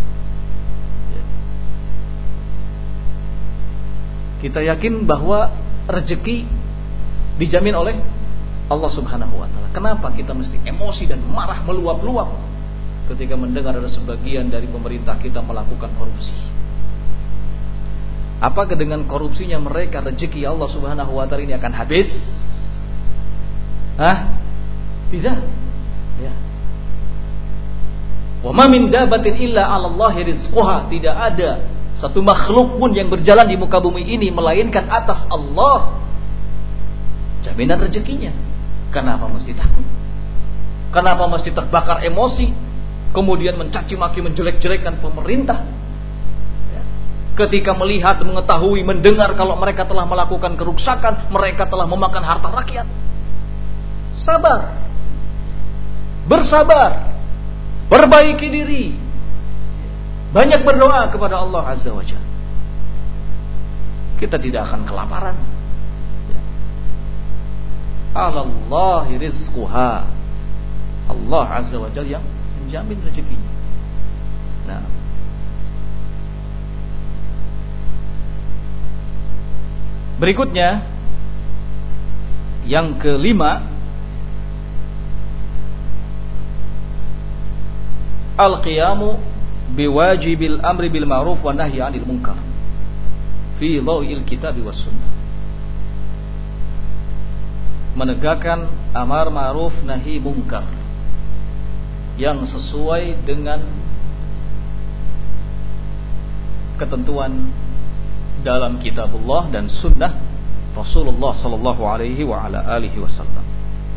Kita yakin bahwa rezeki dijamin oleh Allah Subhanahu wa taala. Kenapa kita mesti emosi dan marah meluap-luap ketika mendengar ada sebagian dari pemerintah kita melakukan korupsi? Apakah dengan korupsinya mereka rezeki Allah Subhanahu wa taala ini akan habis? Tidak. Ya. Wa ma min dabatin illa 'ala Allahi rizquha, tidak ada satu makhluk pun yang berjalan di muka bumi ini melainkan atas Allah jaminan rezekinya. Kenapa mesti takut? Kenapa mesti terbakar emosi, kemudian mencaci maki, menjelek-jelekkan pemerintah? Ketika melihat, mengetahui, mendengar kalau mereka telah melakukan kerusakan, mereka telah memakan harta rakyat. Sabar, bersabar, perbaiki diri, banyak berdoa kepada Allah Azza wa Jalla. Kita tidak akan kelaparan. Alallahi rizquha, Allah Azza wa Jalla yang menjamin rezekinya. Nah, berikutnya yang kelima, al-qiyamu biwajibil amri bil ma'ruf wa nahyi 'anil munkar fi dhawil kitab was sunnah. Menegakkan amar ma'ruf nahi munkar yang sesuai dengan ketentuan dalam kitabullah dan sunnah Rasulullah sallallahu alaihi wa ala alihi wasallam.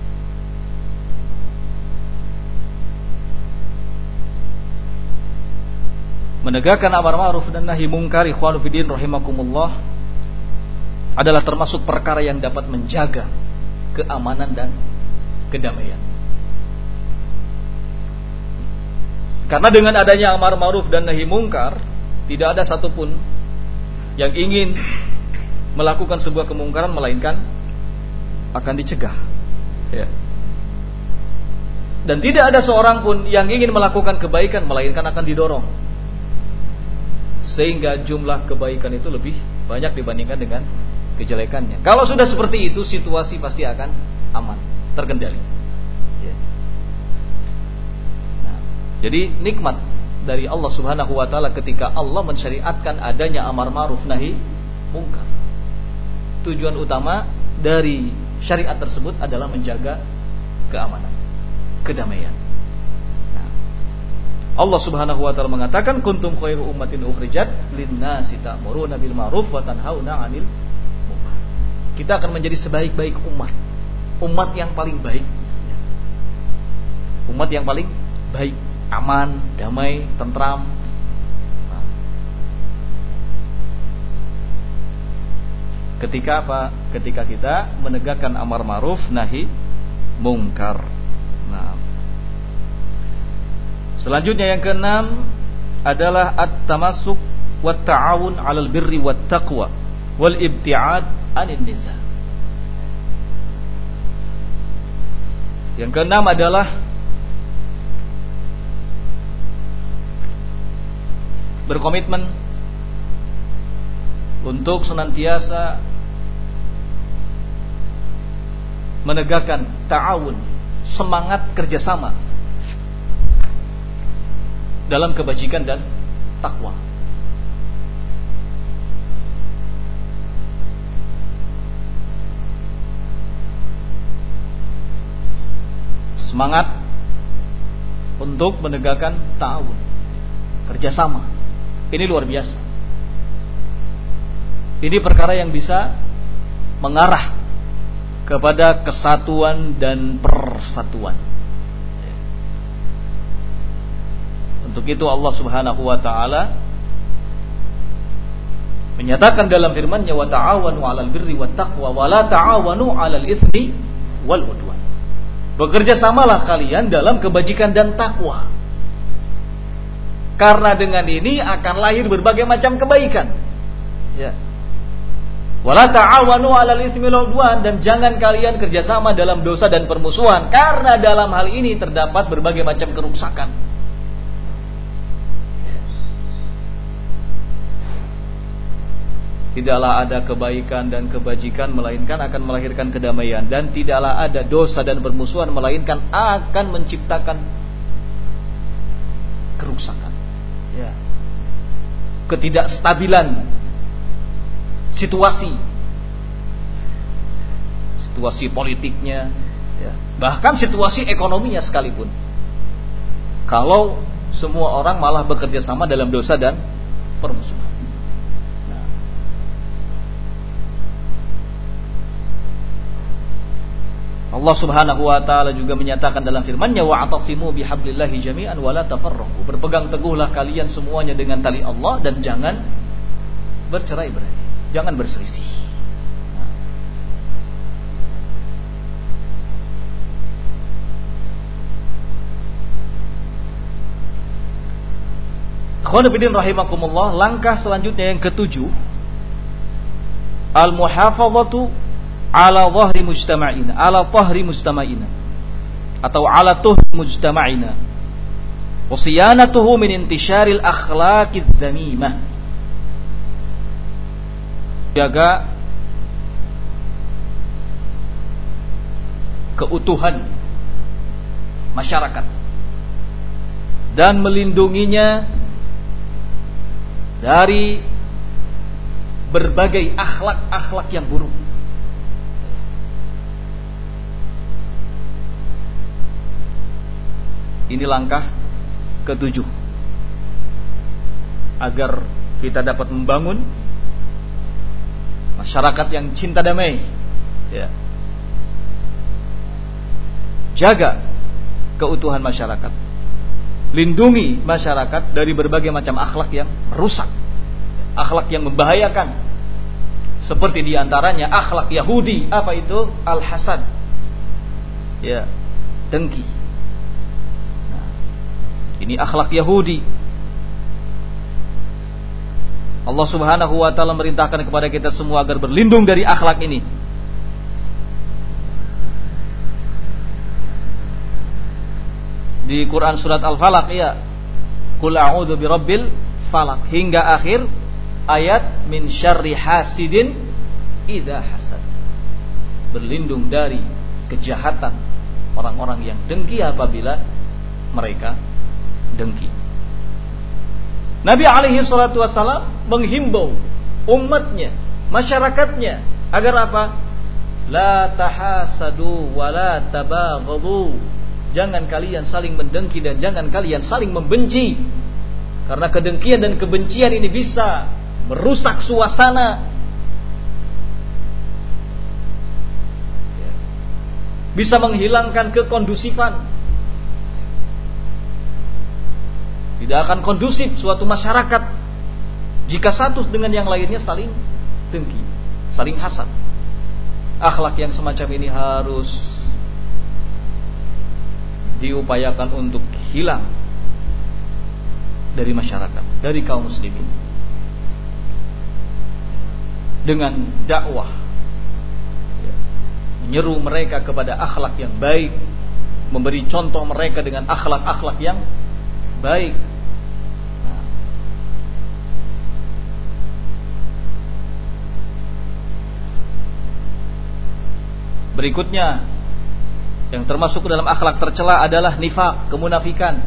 Menegakkan amar ma'ruf dan nahi munkar, ikhwanu fiddin rahimakumullah, adalah termasuk perkara yang dapat menjaga keamanan dan kedamaian. Karena dengan adanya amar ma'ruf dan nahi munkar, tidak ada satupun yang ingin melakukan sebuah kemungkaran melainkan akan dicegah, ya. Dan tidak ada seorang pun yang ingin melakukan kebaikan melainkan akan didorong, sehingga jumlah kebaikan itu lebih banyak dibandingkan dengan kejelekannya. Kalau sudah seperti itu, situasi pasti akan aman, terkendali, ya. Nah, jadi nikmat dari Allah Subhanahu wa taala ketika Allah mensyariatkan adanya amar ma'ruf nahi mungkar. Tujuan utama dari syariat tersebut adalah menjaga keamanan, kedamaian. Nah, Allah Subhanahu wa taala mengatakan kuntum khairu ummatin ukhrijat lin-nasi ta'muruna bil ma'ruf wa tanhauna 'anil munkar. Kita akan menjadi sebaik-baik umat yang paling baik. Umat yang paling baik, aman, damai, tentram. Nah, ketika apa? Ketika kita menegakkan amar ma'ruf nahi mungkar. Nah, selanjutnya yang keenam adalah at-tamassuk wat ta'awun 'alal birri wat taqwa wal ibti'ad 'anil nisa. Yang keenam adalah berkomitmen untuk senantiasa menegakkan ta'awun, semangat kerjasama dalam kebajikan dan takwa. Semangat untuk menegakkan ta'awun, kerjasama. Ini luar biasa. Ini perkara yang bisa mengarah kepada kesatuan dan persatuan. Untuk itu Allah Subhanahu wa taala menyatakan dalam firman-Nya wa ta'awanu 'alal birri wat taqwa wa la ta'awanu 'alal itsmi wal 'udwan. Bekerja samalah kalian dalam kebajikan dan takwa. Karena dengan ini akan lahir berbagai macam kebaikan. Ya. Wala ta'awanu 'alal itsmi wal 'udwan, dan jangan kalian kerjasama dalam dosa dan permusuhan, karena dalam hal ini terdapat berbagai macam kerusakan. Tidaklah ada kebaikan dan kebajikan melainkan akan melahirkan kedamaian, dan tidaklah ada dosa dan permusuhan melainkan akan menciptakan kerusakan. Ya. Ketidakstabilan situasi politiknya, ya. Bahkan situasi ekonominya sekalipun. Kalau semua orang malah bekerja sama dalam dosa dan permusuhan. Nah. Allah Subhanahu wa taala juga menyatakan dalam firman-Nya wa'tasimu bihablillahi jami'an wa la tafarraqu. Berpegang teguhlah kalian semuanya dengan tali Allah dan jangan bercerai-berai, jangan berselisih. Ikhwan fillah rahimakumullah, langkah selanjutnya yang ketujuh, al-muhafazatu ala dhahri mujtama'ina, ala dhahri mujtama'ina, atau ala tuhri mujtama'ina, wa siyanatuhu min intisharil akhlaqidz dhamimah. Jaga keutuhan masyarakat dan melindunginya dari berbagai akhlak-akhlak yang buruk. Ini langkah ketujuh agar kita dapat membangun masyarakat yang cinta damai, ya. Jaga keutuhan masyarakat, lindungi masyarakat dari berbagai macam akhlak yang merusak, akhlak yang membahayakan. Seperti diantaranya akhlak Yahudi, apa itu? Al-hasad, ya, dengki. Nah, ini akhlak Yahudi. Allah Subhanahu wa taala merintahkan kepada kita semua agar berlindung dari akhlak ini. Di Quran surat Al-Falaq, ya, Qul a'udzu birabbil falaq, hingga akhir ayat min syarri hasidin idza hasad. Berlindung dari kejahatan orang-orang yang dengki apabila mereka dengki. Nabi alaihi salatu wassalam menghimbau umatnya, masyarakatnya agar apa? La tahasadu wa la tabaghadu. Jangan kalian saling mendengki dan jangan kalian saling membenci. Karena kedengkian dan kebencian ini bisa merusak suasana, bisa menghilangkan kekondusifan. Tidak akan kondusif suatu masyarakat jika satu dengan yang lainnya saling dengki, saling hasad. Akhlak yang semacam ini harus diupayakan untuk hilang dari masyarakat, dari kaum muslimin, dengan dakwah, menyeru mereka kepada akhlak yang baik, memberi contoh mereka dengan akhlak-akhlak yang baik. Berikutnya yang termasuk dalam akhlak tercela adalah nifaq, kemunafikan.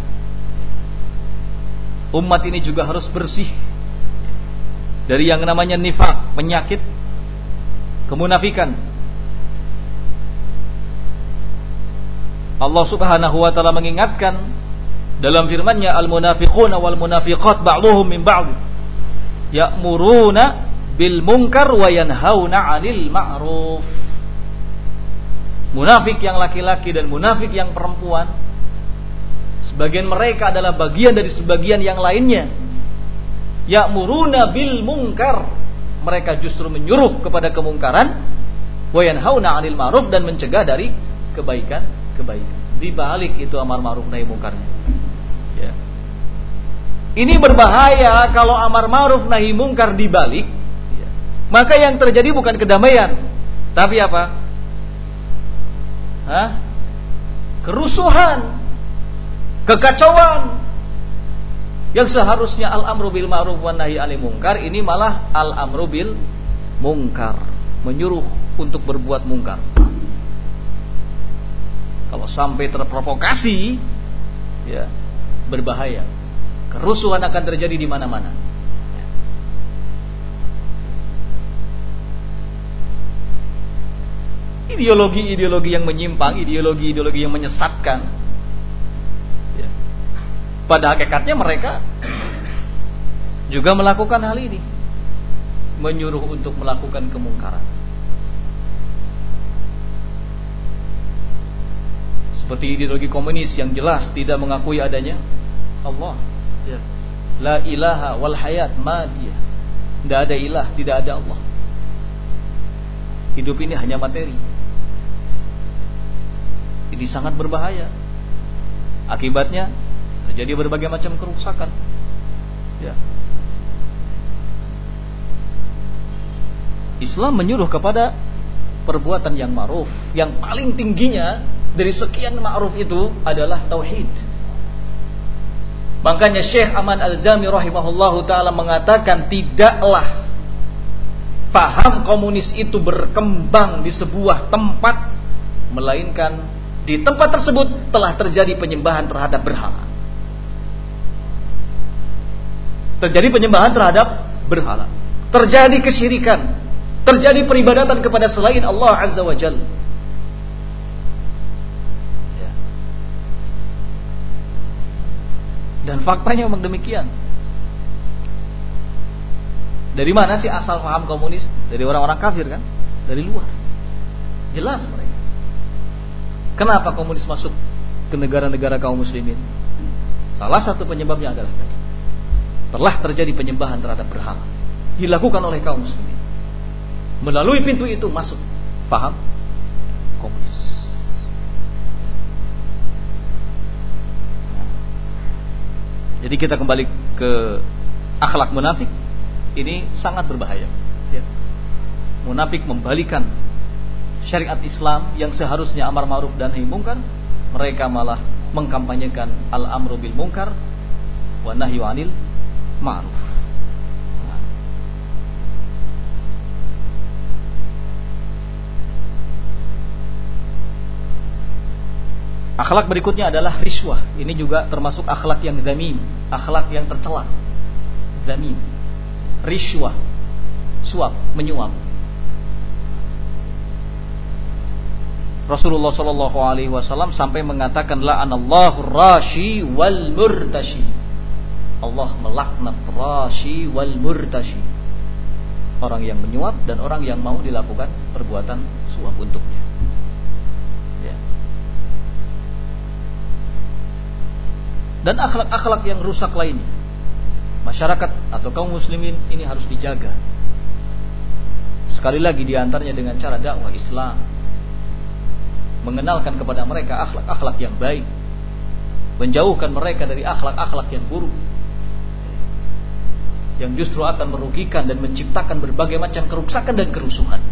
Umat ini juga harus bersih dari yang namanya nifaq, penyakit kemunafikan. Allah Subhanahu wa taala mengingatkan dalam firman-Nya, al-munafiquna wal munafiqat ba'dhuhum min ba'd ya'muruna bil munkar wa yanhauna 'anil ma'ruf. Munafik yang laki-laki dan munafik yang perempuan, sebagian mereka adalah bagian dari sebagian yang lainnya. Ya'muruna bil munkar, mereka justru menyuruh kepada kemungkaran, wa yanhauna 'anil ma'ruf, dan mencegah dari kebaikan. Di balik itu amar ma'ruf nahi mungkarnya. Ya. Ini berbahaya kalau amar ma'ruf nahi mungkar dibalik. Ya. Maka yang terjadi bukan kedamaian, tapi apa? Kerusuhan, kekacauan. Yang seharusnya al-amru bil ma'ruf wan nahi 'anil munkar, ini malah al-amru bil munkar, menyuruh untuk berbuat mungkar. Kalau sampai terprovokasi, ya, berbahaya. Kerusuhan akan terjadi di mana-mana. Ideologi-ideologi yang menyimpang, ideologi-ideologi yang menyesatkan, ya, pada hakikatnya mereka juga melakukan hal ini, menyuruh untuk melakukan kemungkaran. Seperti ideologi komunis yang jelas tidak mengakui adanya Allah, ya. La ilaha wal hayat madiyah. Tidak ada ilah, tidak ada Allah. Hidup ini hanya materi. Ini sangat berbahaya. Akibatnya terjadi berbagai macam kerusakan. Ya. Islam menyuruh kepada perbuatan yang ma'ruf. Yang paling tingginya dari sekian ma'ruf itu adalah tauhid. Makanya Syekh Aman Al-Jami rahimahullahu ta'ala mengatakan, tidaklah paham komunis itu berkembang di sebuah tempat, melainkan di tempat tersebut telah terjadi penyembahan terhadap berhala. Terjadi penyembahan terhadap berhala, terjadi kesyirikan, terjadi peribadatan kepada selain Allah Azza wa Jalla. Ya. Dan faktanya memang demikian. Dari mana sih asal paham komunis? Dari orang-orang kafir kan? Dari luar. Jelas mereka. Kenapa komunis masuk ke negara-negara kaum muslimin? Salah satu penyebabnya adalah telah terjadi penyembahan terhadap berhala dilakukan oleh kaum muslimin. Melalui pintu itu masuk paham komunis. Jadi kita kembali ke akhlak munafik. Ini sangat berbahaya, ya. Munafik membalikan syariat Islam yang seharusnya amar ma'ruf dan nahi munkar, mereka malah mengkampanyekan al-amru bil munkar wa nahyu 'anil ma'ruf. Akhlak berikutnya adalah riswah. Ini juga termasuk akhlak yang dzamim, akhlak yang tercela. dzamim, rishwah, suap, menyuap. Rasulullah sallallahu alaihi wasallam sampai mengatakan la'anallahu rashi wal murtashi. Allah melaknat rashi wal murtashi. Orang yang menyuap dan orang yang mau dilakukan perbuatan suap untuknya. Ya. Dan akhlak-akhlak yang rusak lainnya, masyarakat atau kaum muslimin ini harus dijaga. Sekali lagi diantaranya dengan cara dakwah Islam, mengenalkan kepada mereka akhlak-akhlak yang baik, menjauhkan mereka dari akhlak-akhlak yang buruk, yang justru akan merugikan dan menciptakan berbagai macam kerusakan dan kerusuhan.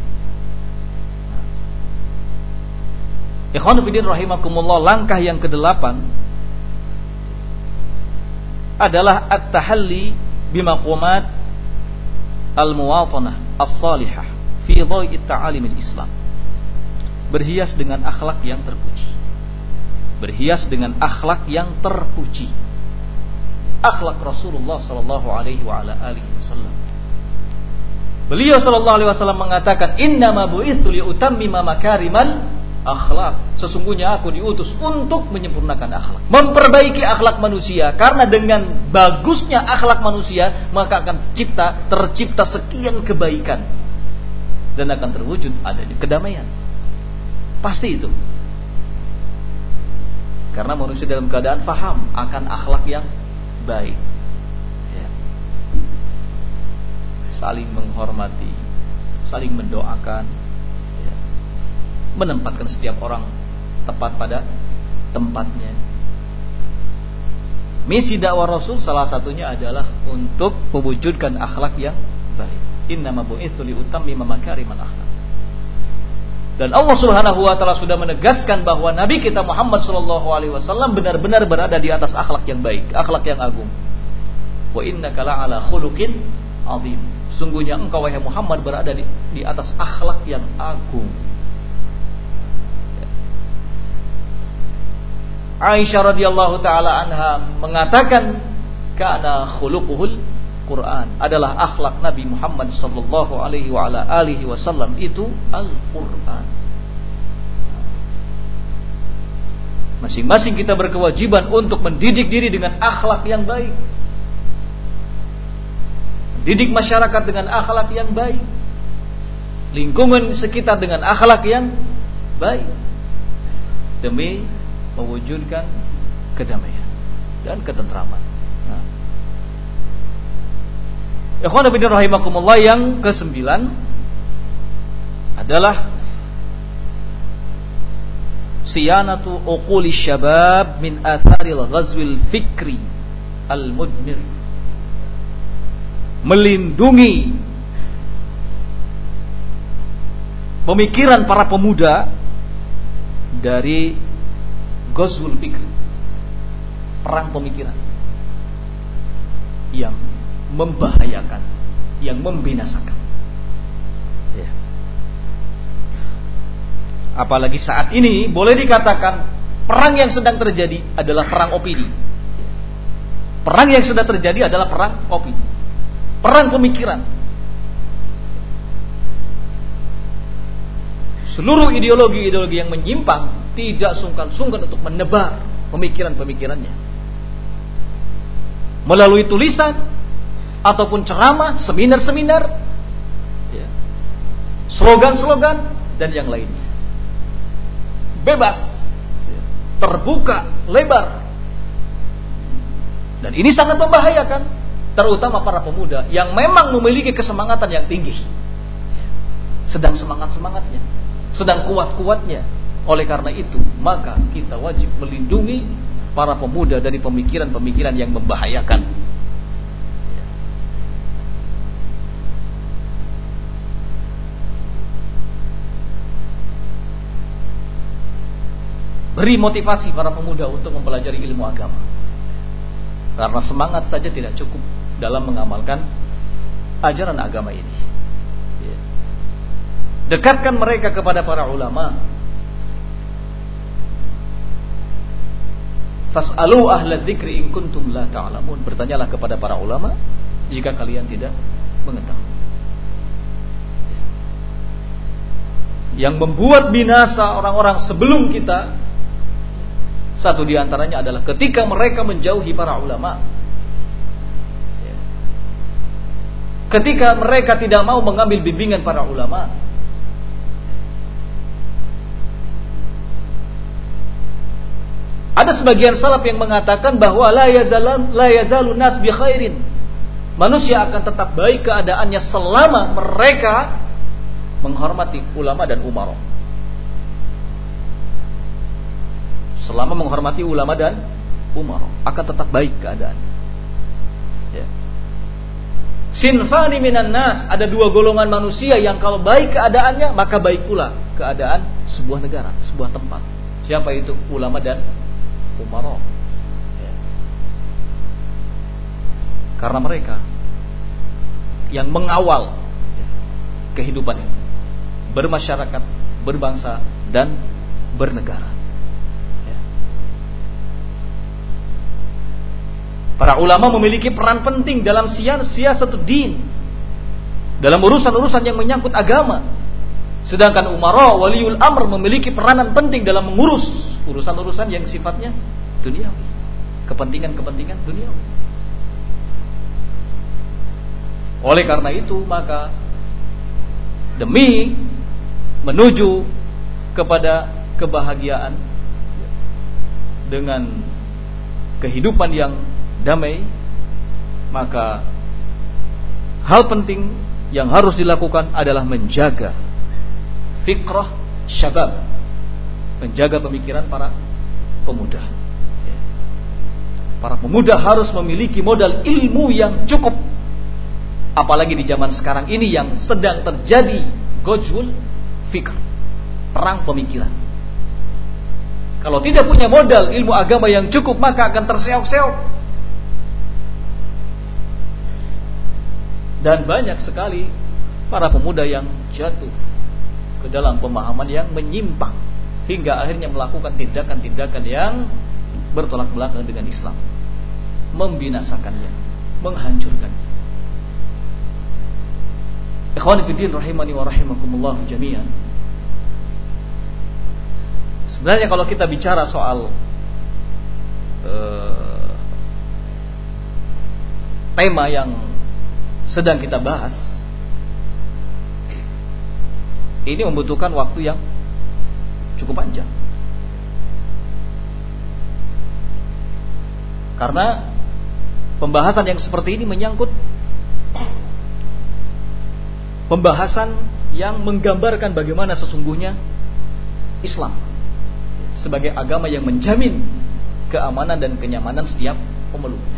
Ikhwan fillah rahimakumullah, langkah yang ke-8 adalah at-tahalli bimaqamat al-muwatanah as-salihah fi dha'i ta'alim al-Islam. Berhias dengan akhlak yang terpuji. Berhias dengan akhlak yang terpuji. Akhlak Rasulullah sallallahu alaihi wa ala alihi wasallam. Beliau sallallahu alaihi wasallam mengatakan, "Innama bu'itsu liutammima makarimal akhlak." Sesungguhnya aku diutus untuk menyempurnakan akhlak, memperbaiki akhlak manusia, karena dengan bagusnya akhlak manusia maka akan tercipta sekian kebaikan dan akan terwujud adanya kedamaian. Pasti itu. Karena manusia dalam keadaan faham akan akhlak yang baik, ya. Saling menghormati, saling mendoakan, ya. Menempatkan setiap orang tepat pada tempatnya. Misi dakwah Rasul salah satunya adalah untuk mewujudkan akhlak yang baik. Innama bu'itsu liutammima makarimal akhlak. Dan Allah Subhanahu wa taala sudah menegaskan bahwa Nabi kita Muhammad sallallahu alaihi wasallam benar-benar berada di atas akhlak yang baik, akhlak yang agung. Wa innaka la'ala khuluqin 'adzim. Sungguhnya engkau wahai Muhammad berada di atas akhlak yang agung. Aisyah radhiyallahu taala anha mengatakan kana khuluquhul Quran, adalah akhlak Nabi Muhammad sallallahu alaihi wa ala alihi wasallam itu Al-Quran. Masing-masing kita berkewajiban untuk mendidik diri dengan akhlak yang baik, mendidik masyarakat dengan akhlak yang baik, lingkungan sekitar dengan akhlak yang baik, demi mewujudkan kedamaian dan ketentraman. Ikhwan fillah rahimakumullah, yang ke-9 adalah siyanatu uquli syabab min atharil ghazwil fikri al-mudmir. Melindungi pemikiran para pemuda dari ghazwul fikri, perang pemikiran yang membahayakan, yang membinasakan, ya. Apalagi saat ini boleh dikatakan perang yang sedang terjadi adalah perang opini. Perang yang sedang terjadi adalah perang opini, perang pemikiran. Seluruh ideologi-ideologi yang menyimpang tidak sungkan-sungkan untuk menebar pemikiran-pemikirannya melalui tulisan ataupun ceramah, seminar-seminar, ya, slogan-slogan dan yang lainnya. Bebas, ya, terbuka, lebar. Dan ini sangat membahayakan, terutama para pemuda yang memang memiliki kesemangatan yang tinggi, sedang semangat-semangatnya, sedang kuat-kuatnya. Oleh karena itu, maka kita wajib melindungi para pemuda dari pemikiran-pemikiran yang membahayakan. Beri motivasi para pemuda untuk mempelajari ilmu agama. Karena semangat saja tidak cukup dalam mengamalkan ajaran agama ini. Dekatkan mereka kepada para ulama. Fas'alu ahla dzikri in kuntum la ta'lamun. Bertanyalah kepada para ulama jika kalian tidak mengetahui. Yang membuat binasa orang-orang sebelum kita, satu di antaranya adalah ketika mereka menjauhi para ulama. Ketika mereka tidak mau mengambil bimbingan para ulama. Ada sebagian salaf yang mengatakan bahwa la yazalu nas bi khairin. Manusia akan tetap baik keadaannya selama mereka menghormati ulama dan umara. Selama menghormati ulama dan umara akan tetap baik keadaannya. Ya. Sinfani minan nas, ada dua golongan manusia yang kalau baik keadaannya maka baik pula keadaan sebuah negara, sebuah tempat. Siapa itu? Ulama dan umara. Ya. Karena mereka yang mengawal kehidupan ini, bermasyarakat, berbangsa dan bernegara. Ya. Para ulama memiliki peran penting dalam siyasatud din, dalam urusan-urusan yang menyangkut agama. Sedangkan umara, waliul amr, memiliki peranan penting dalam mengurus urusan-urusan yang sifatnya duniawi, kepentingan-kepentingan duniawi. Oleh karena itu, maka demi menuju kepada kebahagiaan dengan kehidupan yang damai, maka hal penting yang harus dilakukan adalah menjaga fikrah syabab, menjaga pemikiran para pemuda. Para pemuda harus memiliki modal ilmu yang cukup, apalagi di zaman sekarang ini yang sedang terjadi gojul fikr, perang pemikiran. Kalau tidak punya modal ilmu agama yang cukup, maka akan terseok-seok. Dan banyak sekali para pemuda yang jatuh ke dalam pemahaman yang menyimpang, hingga akhirnya melakukan tindakan-tindakan yang bertolak belakang dengan Islam, membinasakannya, menghancurkannya. Ikhwani fiddin rahimani wa rahimakumullah jami'an. Sebenarnya kalau kita bicara soal tema yang sedang kita bahas, ini membutuhkan waktu yang cukup panjang. Karena pembahasan yang seperti ini menyangkut pembahasan yang menggambarkan bagaimana sesungguhnya Islam sebagai agama yang menjamin keamanan dan kenyamanan setiap pemeluknya.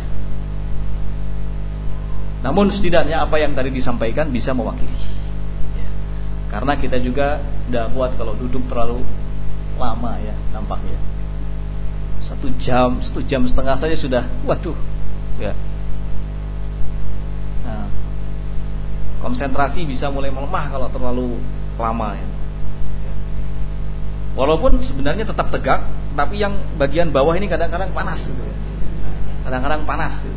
Namun setidaknya apa yang tadi disampaikan bisa mewakili. Karena kita juga tidak kuat kalau duduk terlalu lama ya, nampaknya 1 jam setengah saja sudah, waduh ya. Nah, konsentrasi bisa mulai melemah kalau terlalu lama ya. Walaupun sebenarnya tetap tegak, tapi yang bagian bawah ini kadang-kadang panas gitu ya. Kadang-kadang panas gitu.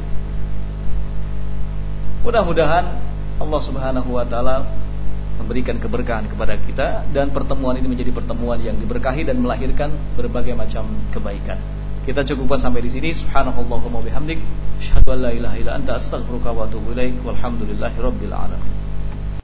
Mudah-mudahan Allah Subhanahu wa taala memberikan keberkahan kepada kita, dan pertemuan ini menjadi pertemuan yang diberkahi dan melahirkan berbagai macam kebaikan. Kita cukupkan sampai di sini. Subhanallahumma wa bihamdik, asyhadu an la ilaha illa anta, astaghfiruka wa atubu ilaik. Walhamdulillahirabbil alamin.